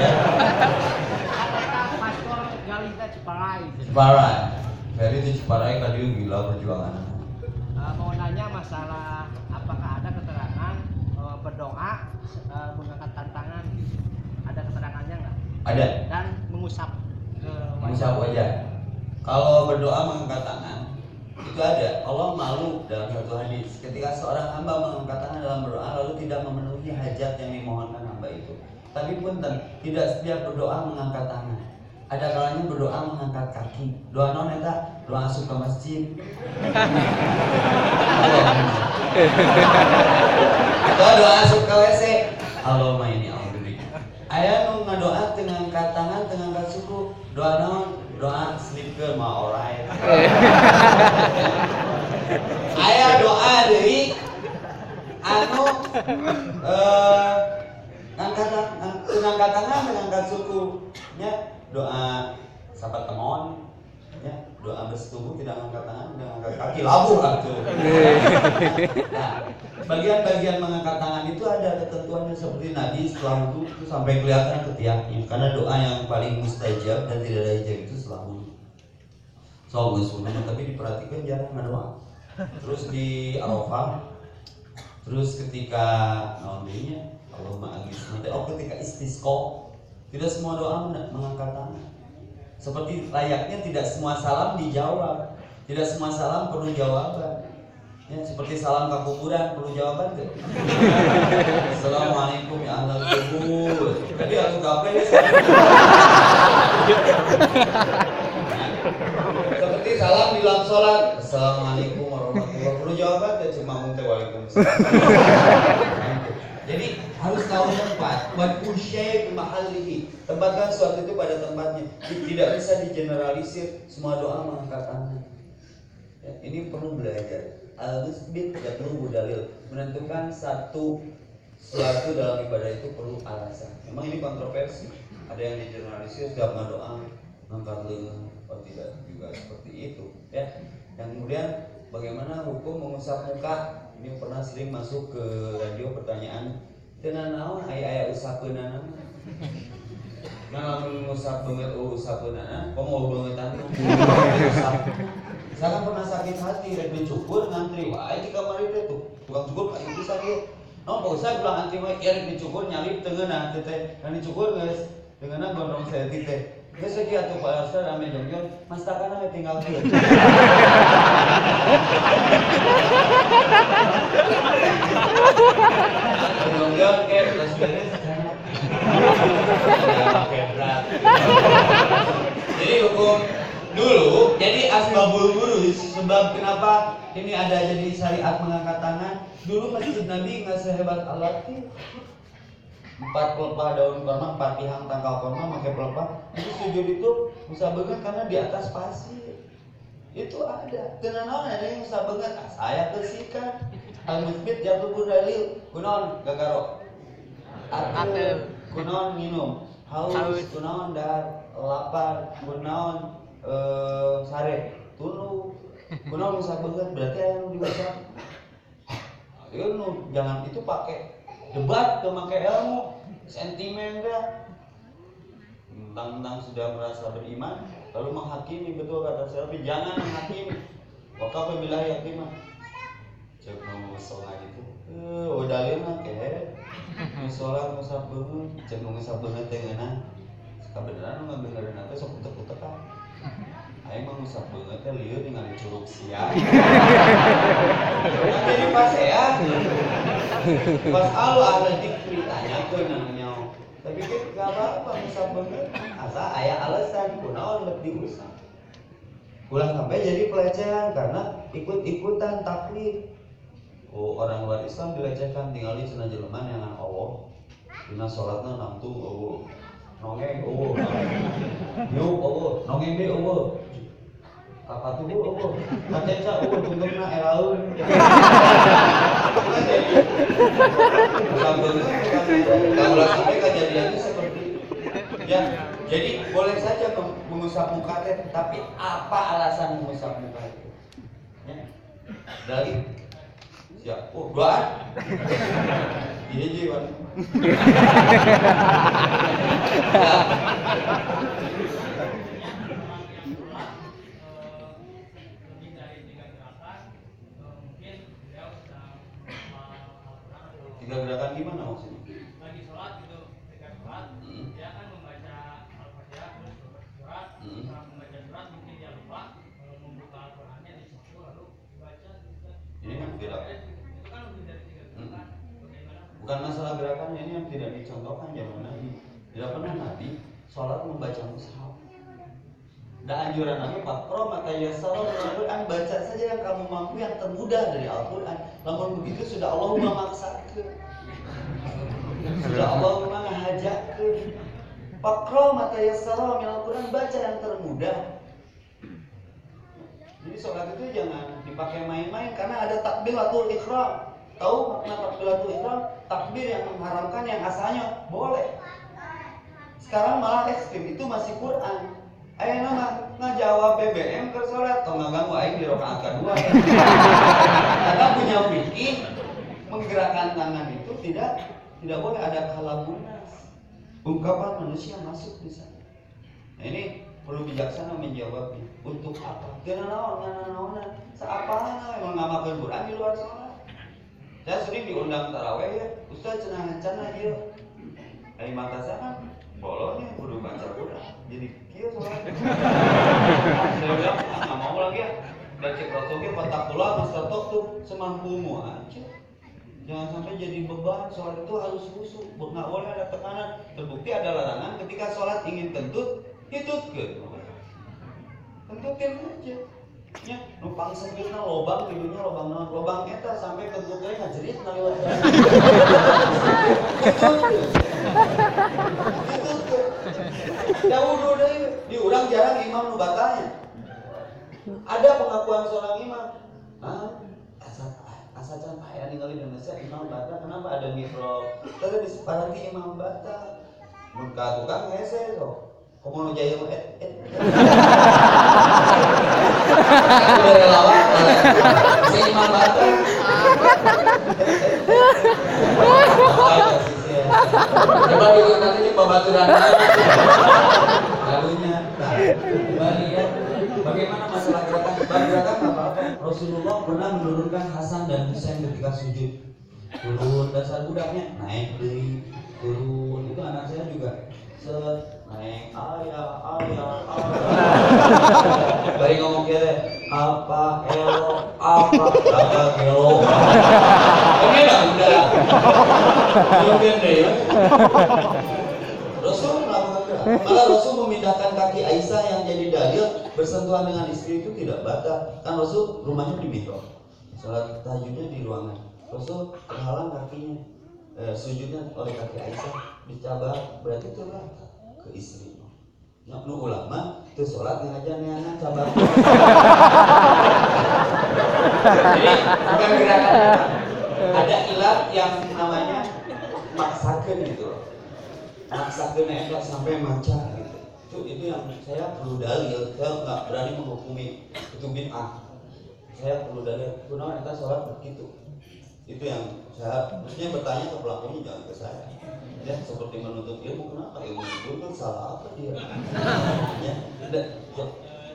Apakah Pastor Galita Ciparai? Ciparai. Dari di Ciparai tadi gila perjuangan. Uh, mau nanya masalah apakah ada keterangan uh, berdoa uh, mengangkat tantangan? Ada keterangannya nggak? Ada. Dan mengusap ke Mengusap wajah. Kalau berdoa mengangkat tangan itu ada. Allah malu dalam satu hadis ketika seorang hamba mengangkat tangan dalam berdoa lalu tidak memenuhi hajat yang dimohonkan hamba itu. Tapi punten, tidak setiap berdoa mengangkat tangan. Ada kalanya berdoa mengangkat kaki. Doa non eta, doa asup ke masjid. Atau doa asup ke W C. Allahumma inni a'udzubika. Aya nu ngadoa teu ngangkat tangan, teu ngangkat suku. Doa non, doa sleep girl mah alright. Aya doa deui anu eh ngangkat ngangkat tangan, ngangkat suku nya doa sahabat temon ya doa bersetubuh tidak angkat tangan, tidak angkat kaki, labuh atuh. Nah, bagian-bagian mengangkat tangan itu ada ketentuannya seperti Nabi setelah itu, itu sampai kelihatan ketiaknya, karena doa yang paling mustajab dan tidak ada ijab itu selalu. So, sunnah tapi diperhatikan jarang doa. Terus di Arafah, terus ketika naonnya Allahumma agis nanti oh ketika istisqa tidak semua doa mengangkat tangan. Seperti layaknya tidak semua salam dijawab, tidak semua salam perlu jawaban. Ya, seperti salam ke kuburan perlu jawaban tuh. Assalamualaikum ya ahlal kubur. Jadi aku gaple ya. Seperti salam di dalam sholat. Assalamualaikum warahmatullahi wabarakatuh. Perlu jawaban tuh cuma muntah waalaikumsalam. Jadi harus tahu tempat. Wad'u syai' bi mahallihi. Tempatkan sesuatu itu pada tempatnya. Tidak bisa digeneralisir semua doa mengangkat tangan. Ya, ini perlu belajar. Al-musbit yatlubu dalil. Menentukan satu sesuatu dalam ibadah itu perlu alasan. Memang ini kontroversi. Ada yang digeneralisir setiap doa mengangkat lengan. Oh tidak juga seperti itu. Ya. Dan kemudian bagaimana hukum mengusap muka? Ini pernah sering masuk ke radio pertanyaan. Tenan naon aya-aya usapeunana? Nah, lamun ngusap beungeut usapeunana, komo beungeutana. Saya kan pernah sakit hati rek dicukur ngantri wae di kamar itu tuh. Tukang cukur paling bisa dia. Noh, Pak Ustaz bilang antri wae rek dicukur nyalip teungeunna teh teh. Kan dicukur geus teungeunna gondrong saya teh. Geus ge atuh Pak Ustaz ame jongjon, mas takana we tinggal kieu. Jongjon ke terus beres. Jadi hukum dulu, jadi asbabul wurus, sebab kenapa ini ada jadi syariat mengangkat tangan. Dulu masjid Nabi nggak sehebat alat itu. Empat pelepah daun kurma, empat pihang tangkal kurma, pakai pelepah. Itu sujud itu bisa banget karena di atas pasir. Itu ada. Kenapa ada yang bisa banget? Ah, saya bersihkan. Al-musbit jatuh dalil. Kunon gagaro. Atur. Kunon minum. Haus. Kunon dar lapar. Kunon eh sare. Tunu. Kunon bisa banget. Berarti yang dibaca. Itu jangan itu pakai debat ke pakai ilmu sentimen dah tentang sudah merasa beriman lalu menghakimi betul kata Syafi'i jangan menghakimi wakaf billahi hakim cek mau sholat itu eh oh dalilna ke sholat musab beungeut cek nu musab beungeut teh ngeunah kabeneran nu ngabenereun teh sok utek-utek kan aing mah musab beungeut teh lieur ningali curug sia jadi pas ya pas Allah ahli dikri tanyakeun namanya tapi kan gak apa-apa musab beungeut asa aya alasan kunaon meuti diusap ulah sampai jadi pelecehan karena ikut-ikutan taklid. Oh, orang luar Islam dilecehkan tinggali cenah jelema neangan Allah dina salatna namtu Allah nongeng Allah yuk Allah nongeng deui Allah kapatuh Allah kacenca Allah tungtungna elaeun kalau sampai kejadiannya seperti itu ya jadi boleh saja mengusap muka teh tapi apa alasan mengusap muka itu ya dari siap oh doa iya ji Wan tiga gerakan gimana maksudnya? Lagi sholat gitu, ketika sholat hmm. dia akan membaca Al-Fatihah, membaca surat, hmm. setelah membaca surat mungkin dia lupa membuka Al-Qurannya di situ lalu dibaca. Ini kan tidak. Itu kan lebih dari tiga gerakan. Hmm. Bagaimana? Bukan masalah gerakannya ini yang tidak dicontohkan zaman Nabi. Tidak pernah Nabi sholat membaca mushaf. Dan anjuran Nabi Fakro maka yasaro Al-Quran baca saja yang kamu mampu yang termudah dari Al-Quran. Namun begitu sudah Allah memaksakan, sudah Allah menghajakkan. Fakro maka yasaro Al-Quran baca yang termudah. Jadi sholat itu jangan dipakai main-main karena ada takbiratul ihram. Tahu makna takbiratul ihram? Takbir yang mengharamkan yang asalnya boleh. Sekarang malah ekstrim itu masih Quran. Ayo nama ngajawab B B M ke sholat mengganggu aing di rakaat kedua. Karena punya fikih menggerakkan tangan itu tidak tidak boleh ada kalamunas. Ungkapan manusia masuk di sana. Nah, ini perlu bijaksana menjawabnya. Untuk apa? Karena naon, karena naonan. Saapana emang ngamakeun Quran di luar sholat. Saya sering diundang taraweh ya, Ustaz cenah cenah ieu. Ari mantasa kan bolongnya kudu baca Quran. Jadi kieu sholat. Saya bilang, enggak mau lagi ya. Baca Rasulnya fatakullah mastatoktu semampumu aja. Jangan sampai jadi beban, sholat itu harus khusyuk, nggak boleh ada tekanan. Terbukti ada larangan ketika sholat ingin kentut, hitutkeun. Kentutin aja. Ya, numpang sempitna lobang hidungnya lobang naon lobang eta sampai kentutnya ngajerit ngaliwat jalan. Hitutkeun. Hitutkeun. Da wudu deui, di urang jarang imam nu batanya. Ada pengakuan seorang imam. Ah, asal asal can aya ningali Indonesia imam bata kenapa ada mikro terus paranti imam bata mun ka tukang hese so komo nu jaya mah et et relawan si imam bata coba dulu nanti babaturan lalunya kembali ya bagaimana masalah gerakan gerakan apa-apa Rasulullah pernah menurunkan Hasan dan Husain ketika sujud turun dasar budaknya naik deui turun itu anak saya juga set naik ayah ayah ayah bari ngomong kira apa elo apa apa elo oke dah udah mungkin deh ya Rasul melakukan gerak malah Rasul memindahkan kaki Aisyah yang jadi dalil bersentuhan dengan istri itu tidak batal kan Rasul rumahnya di mihrab salat tahajudnya di ruangan Rasul terhalang kakinya eh, sujudnya oleh kaki Aisyah dicabar berarti itu batal ke istri nu ulama itu sholat ngajar neangan cabar jadi bukan gerakan ada ilat yang namanya maksakeun gitu loh maksakeun eta sampai maca gitu itu itu yang saya perlu dalil saya nggak berani menghukumi itu bid'ah saya perlu dalil kunaon eta sholat begitu itu yang saya maksudnya bertanya ke pelakunya jangan ke saya ya seperti menuntut ilmu kenapa ilmu itu kan salah apa dia ya tidak ya.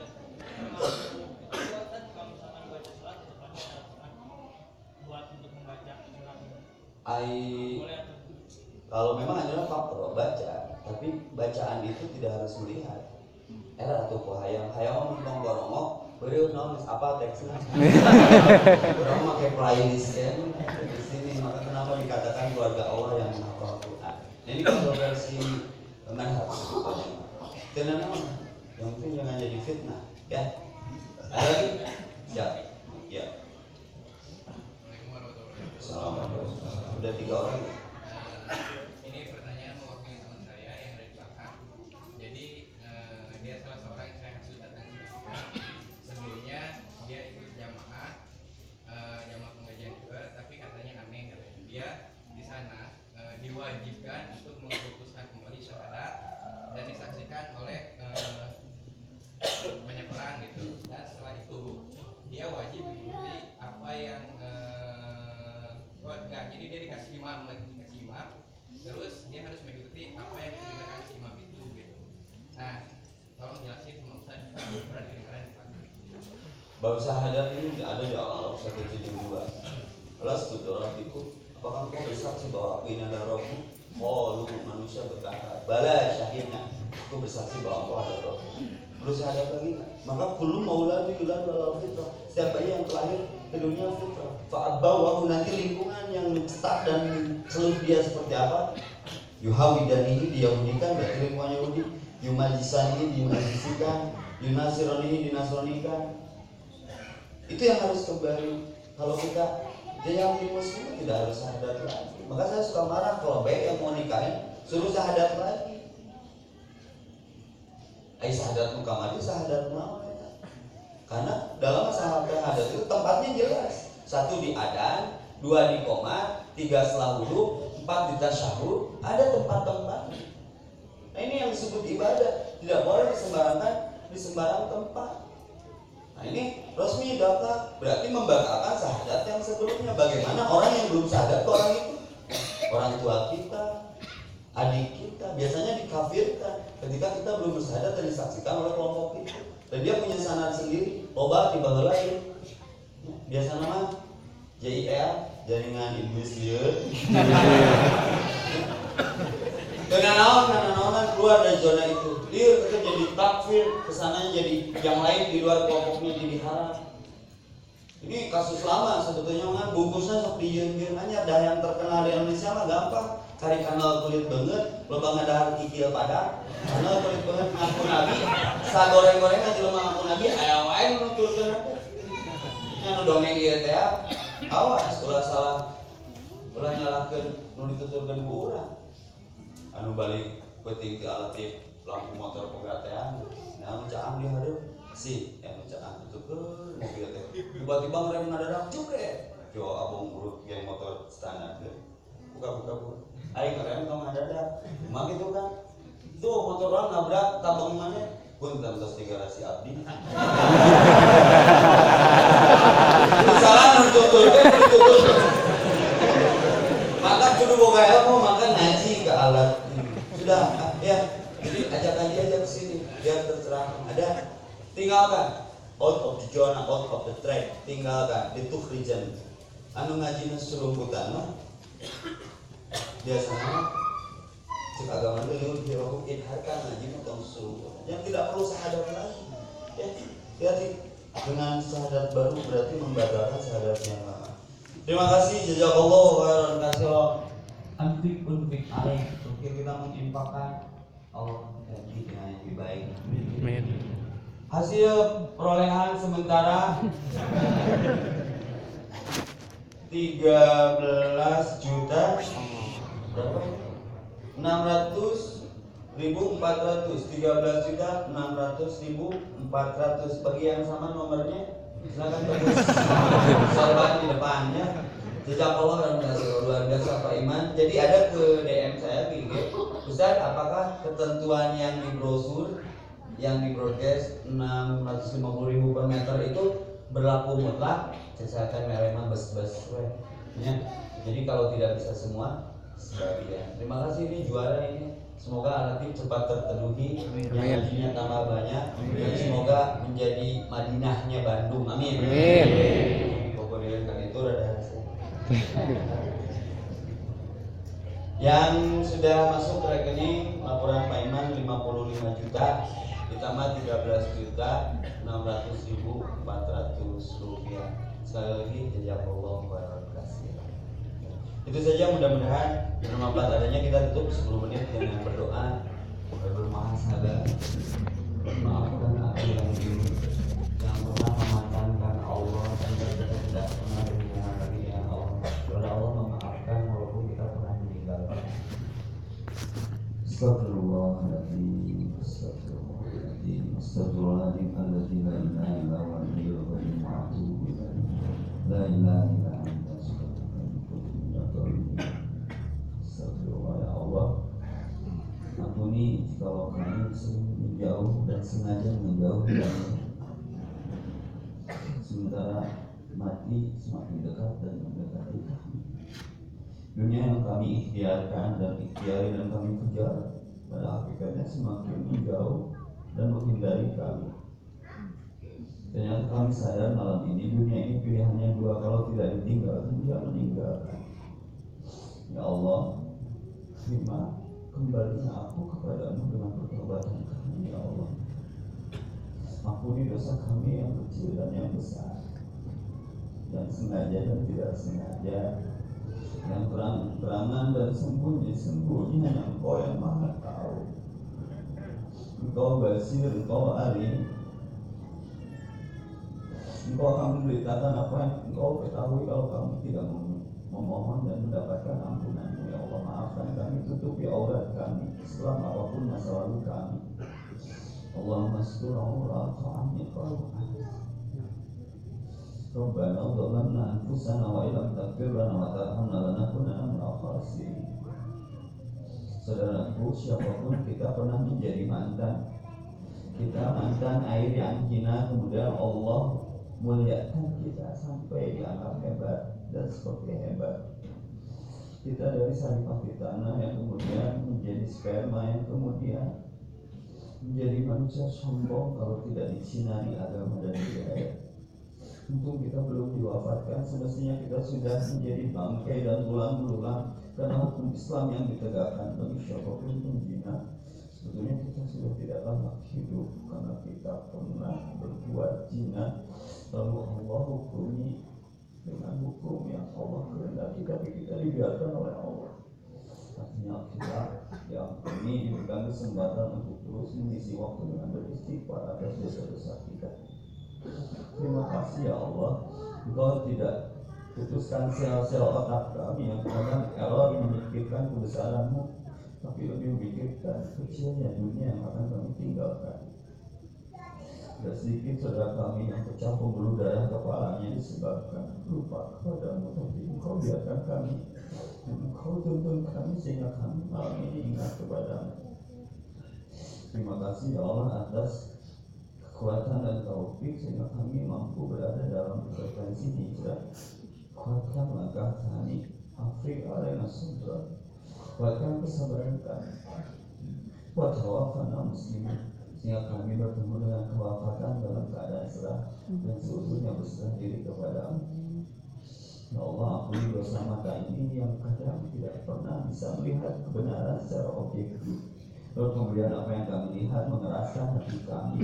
Ai kalau memang adalah faktor baca tapi bacaan itu tidak harus melihat era atau hayang hayang ngomong gorongok beri nulis apa teksnya orang pakai playlist ya di sini maka kenapa dikatakan keluarga Allah yang menghafal Quran ini kontroversi manhaj karena yang penting jangan jadi fitnah ya ada lagi ya ya Assalamualaikum udah tiga orang ini pertanyaan mewakili teman saya yang dari belakang jadi uh, dia salah seorang yang saya kasih datang juga sebelumnya dia ikut jamaah uh, jamaah pengajian juga tapi katanya aneh katanya dia di sana uh, diwajibkan untuk mengukuskan kembali syahadat dan disaksikan oleh uh, banyak orang gitu dan setelah itu dia wajib mengikuti apa yang uh, oh, enggak jadi dia dikasih imam dikasih imam terus dia harus mengikuti apa yang dikatakan si imam itu gitu nah tolong jelasin sama Ustaz berarti keren bab syahadat ini tidak ada di Al-Alaq seratus tujuh puluh dua Alas tuturatiku apakah kau bersaksi bahwa ini adalah rohmu oh lu manusia berkata bala syahidna aku bersaksi bahwa Allah ada roh perlu syahadat lagi kan? Maka kullu mauladu yuladu ala fitrah setiap bayi yang terlahir ke dunia fitrah fa'abawahu nanti lingkungan yang mencetak dan celup dia seperti apa yuhawi dan ini diyahudikan berarti lingkungan Yahudi yumajisan ini dimajisikan yunasiron ini dinasronikan itu yang harus kembali kalau kita jadi yang muslim tidak harus syahadat lagi maka saya suka marah kalau baik yang mau nikahin suruh syahadat lagi ai syahadat mukamadi syahadat naon karena dalam syahadat itu tempatnya jelas satu di adan dua di qomat tiga setelah wudu empat di tasyahud ada tempat-tempatnya nah ini yang disebut ibadah tidak boleh disembarangkan di sembarang tempat Nah ini resmi daftar, berarti membatalkan syahadat yang sebelumnya. Bagaimana orang yang belum syahadat ke orang itu? Orang tua kita, adik kita, biasanya dikafirkan ketika kita belum bersyahadat dan disaksikan oleh kelompok itu. Dan dia punya sanad sendiri, loba di baheula lain. Biasa nama J I L, jaringan iblis lieur. Dengan naon, karena naonan keluar dari zona itu. Liur kita jadi takfir, kesananya jadi yang lain di luar kelompoknya jadi haram. Ini kasus lama sebetulnya kan, bungkusnya sok dijieun-jieun aja. Dah yang terkenal di Indonesia mah gampang. Cari kanal kulit banget, loba ngadahar kikil pada. Kanal kulit banget ngaku nabi, sagoreng-goreng aja jelema ngaku nabi, aya wae nu nuturkeun aku. Nya nu dongeng ieu teh, awas ulah salah. Ulah nyalahkeun nu dituturkeun ku urang. Anu balik penting ke alatif lampu motor pegatean, nah caang di hadeup sih, yang caang itu ke mobil teh tiba-tiba ngerem ngadadak cukre, jo abang urut geng motor standar deh, buka-buka bu, aing ngerem tong ngadadak, mak itu kan, tuh motor orang nabrak tabang mana, pun dalam tos tiga rasi abdi, salah nututur kan nututur, maka kudu boga ilmu maka ngaji ke alat. Sudah ya, jadi ajakan dia aja ke sini biar tercerah. Ada tinggalkan out of the zona, out of the track, tinggalkan itu region. Anu ngajina serumputan mah biasanya cek agama itu dilakukan idharkan ngajina tong serumputan yang tidak perlu syahadat lagi. Ya, jadi dengan syahadat baru berarti membatalkan syahadat yang lama. Terima kasih, jazakallahu khairan katsiran. Antik pun fik alaih, mungkin kita menginfakkan Allah ganti dengan yang lebih baik. Amin. Hasil perolehan sementara tiga belas juta berapa? enam ratus ribu empat ratus tiga belas juta enam ratus ribu empat ratus. Bagi yang sama nomornya silakan tebus sorban di depannya. Jazakallah dan luar biasa Pak Iman. Jadi ada ke D M saya G G, Ustaz, apakah ketentuan yang di brosur yang di broadcast enam ratus lima puluh ribu per meter itu berlaku mutlak? Saya akan merema bes-bes ya. Jadi kalau tidak bisa semua sebagian. Terima kasih, ini juara ini. Semoga Alatif cepat terpenuhi, yang gajinya tambah banyak, dan semoga menjadi Madinahnya Bandung. Amin. Amin. Pokoknya kan itu ada hasil. Yang sudah masuk ke rekening laporan Pak Iman lima puluh lima juta ditambah tiga belas juta enam ratus ribu empat ratus rupiah. Sekali lagi jazakallahu khairan katsiran. Itu saja, mudah-mudahan bermanfaat adanya. Kita tutup sepuluh menit dengan berdoa bermuhasabah. Maafkan apa yang dulu yang pernah memantankan Allah dan kita tidak pernah berhubungan lagi dengan Allah. Kepada Allah memaafkan walaupun kita pernah meninggalkan. Astagfirullahaladzim, astagfirullahaladzim, astagfirullahaladzim, alladzi la ilaha illa huwa al-hayyul qayyum wa atubu ilaih. La ilaha illa anta subhanaka. Astagfirullah ya Allah. Ampuni jika kami menjauh dan sengaja menjauh dari sementara mati semakin dekat dan mendekati kami. Dunia yang kami ikhtiarkan dan ikhtiari dan kami kejar pada hakikatnya semakin menjauh dan menghindari kami. Ternyata kami sadar malam ini dunia ini pilihannya dua, kalau tidak ditinggalkan dia meninggalkan. Ya Allah, terima kembalinya aku kepadamu dengan pertobatan kami ya Allah. Ampuni dosa kami yang kecil dan yang besar, yang sengaja dan tidak sengaja, yang terang-terangan dan sembunyi-sembunyi, hanya Engkau yang Maha Tahu. Engkau Basir, Engkau Alim. Engkau akan memberitakan apa yang Engkau ketahui kalau kami tidak memohon dan mendapatkan ampunan-Mu ya Allah. Maafkan kami, tutupi aurat kami, Islam apapun masa lalu kami. Allahumma astur aurat kami qalbana. Rabbana dhalamna anfusana wa illam taghfir lana wa tarhamna lanakunanna minal khasirin. Saudaraku, siapapun kita pernah menjadi mantan. Kita mantan mengeluarkan air yang hina, kemudian Allah muliakan kita sampai dianggap hebat dan seperti hebat. Kita dari saripati tanah yang kemudian menjadi sperma yang kemudian menjadi manusia sombong kalau tidak disinari agama dan budaya. Untung kita belum diwafatkan, semestinya kita sudah menjadi bangkai dan tulang belulang karena hukum Islam yang ditegakkan bagi siapapun penghina. Sebetulnya kita sudah tidak layak hidup karena kita pernah berbuat zina, lalu Allah hukumi dengan hukum yang Allah kehendaki, tapi kita dibiarkan oleh Allah. Artinya kita yang ini diberikan kesempatan untuk terus mengisi waktu dengan beristighfar atas dosa-dosa kita. Terima kasih ya Allah, Engkau tidak putuskan sel-sel otak kami yang kadang error memikirkan kebesaran-Mu, tapi lebih memikirkan kecilnya dunia yang akan kami tinggalkan. Tidak sedikit saudara kami yang pecah pembuluh darah kepalanya disebabkan lupa kepadamu, tapi Engkau biarkan kami dan Engkau tuntun kami sehingga kami malam ini ingat kepadamu. Terima kasih ya Allah atas kekuatan dan taufik sehingga kami mampu berada dalam frekuensi hijrah. Kuatkan langkah kami, Afrika arena subra. Kuatkan kesabaran kami. Kuat hawafana muslimin sehingga kami bertemu dengan kewafatan dalam keadaan serah dan seutuhnya berserah diri kepadamu. Ya Allah, ampuni dosa mata ini yang kadang tidak pernah bisa melihat kebenaran secara objektif. Lalu kemudian apa yang kami lihat mengeraskan hati kami.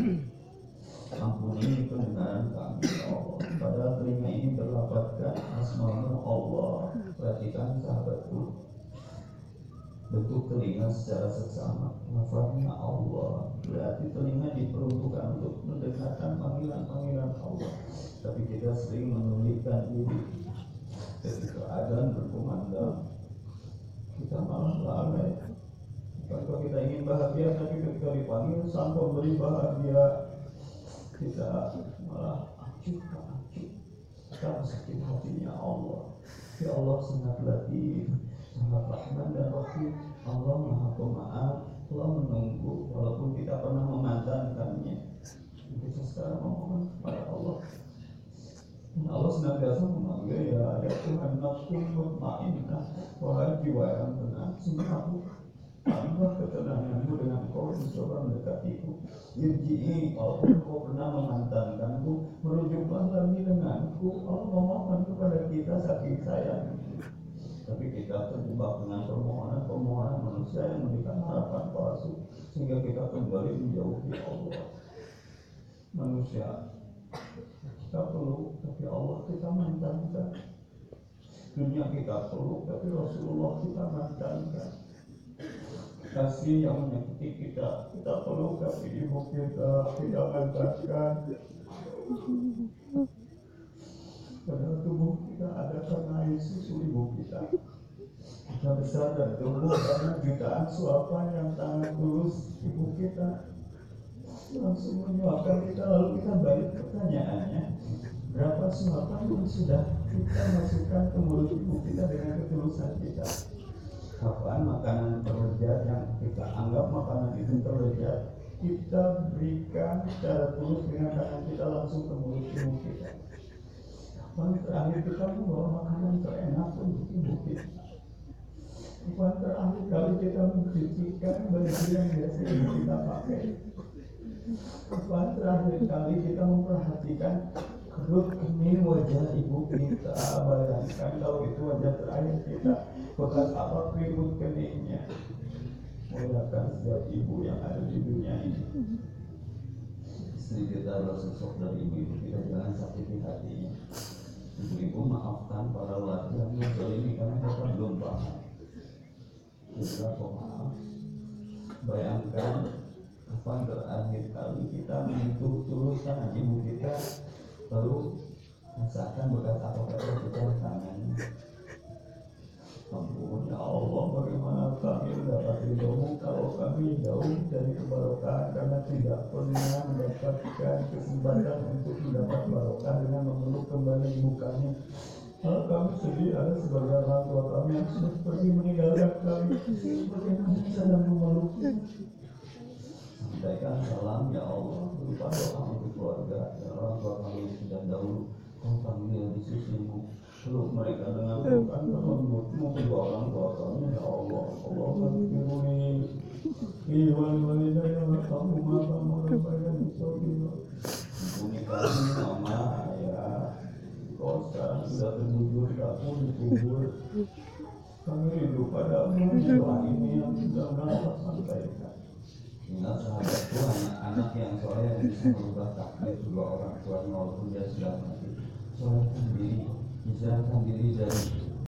Ampuni pendengaran kami ya Allah. Padahal telinga ini berlapatkan asma-Mu Allah. Perhatikan sahabatku, bentuk telinga secara seksama. Lafaznya Allah, berarti telinga diperuntukkan untuk mendengarkan panggilan-panggilan Allah. Tapi kita sering menundukkan diri ketika adzan berkumandang, kita malah lalai. Kalau kita ingin bahagia, tapi ketika dipanggil sang pemberi bahagia, kita malah acuh acuh. Kita sakit hatinya Allah. Ya Allah sangat latif, sangat rahman dan rahim. Allah maha pemaaf. Allah menunggu walaupun kita pernah memantankannya. Kita sekarang memohon kepada Allah. Dan Allah senantiasa memanggil, ya ada Tuhan nafsu mutmainnah, wahai jiwa yang tenang, sungguh aku tambah ketenanganmu dengan kau mencoba mendekatiku. Irji'i, walaupun kau pernah memantankanku, merujuklah lagi denganku. Allah memohon kepada kita saking sayang. Tapi kita terjebak dengan permohonan-permohonan manusia yang memberikan harapan palsu, sehingga kita kembali menjauhi Allah. Manusia kita peluk, tapi Allah kita mantankan. Dunia kita peluk, tapi Rasulullah kita mantankan. Kasih yang menyakiti kita, kita peluk, tapi ibu kita tidak mantankan. Padahal tubuh kita ada karena air susu ibu kita. Kita besar dan tumbuh karena jutaan suapan yang sangat tulus ibu kita. Langsung menyuapkan kita, lalu kita balik pertanyaannya, berapa suapan yang sudah kita masukkan ke mulut ibu kita dengan ketulusan kita? Kapan makanan terlezat yang kita anggap makanan itu terlezat, kita berikan secara tulus dengan tangan kita langsung ke mulut ibu kita? Kapan terakhir kita membawa makanan terenak untuk ibu kita? Kapan terakhir kali kita mencucikan baju yang biasa ibu kita pakai? Kapan terakhir kali kita memperhatikan kerut kening wajah ibu kita? Bayangkan kalau itu wajah terakhir kita, bekas apa kerut keningnya? Menggunakan setiap ibu yang ada di dunia ini. Istri kita adalah sosok dari ibu-ibu kita, jangan sakiti hatinya. Ibu-ibu maafkan para laki yang menzalimi karena mereka belum paham. Kita pemaaf. Bayangkan kapan terakhir kali kita menyentuh tulus tangan ibu kita, lalu rasakan bekas apa kata kita tangannya. Ampun ya Allah, bagaimana kami mendapat ridho-Mu kalau kami jauh dari kebarokahan karena tidak pernah mendapatkan kesempatan untuk mendapat barokah dengan memeluk kembali ibu kami. Kalau kami sedih, ada sebagian orang tua kami yang sudah pergi meninggalkan kami. Bagaimana cara memeluknya? sampaikan salam ya Allah berupa doa untuk keluarga dan orang tua kami sudah dahulu kau panggil di sisimu, peluk mereka dengan pelukan lembutmu, kedua orang tua kami ya Allah. Allah firmani iwan walidayya wa kamu maka merabbaiani saghira. Ampuni kami mama ayah, kau sekarang sudah terbujur kamu dikubur. Kami rindu padamu doa ini yang sudah Allah sampaikan. Ingat sahabatku, anak-anak yang soleh yang bisa merubah takdir kedua orang tuanya walaupun dia sudah mati. Solehkan diri, hijrahkan diri dari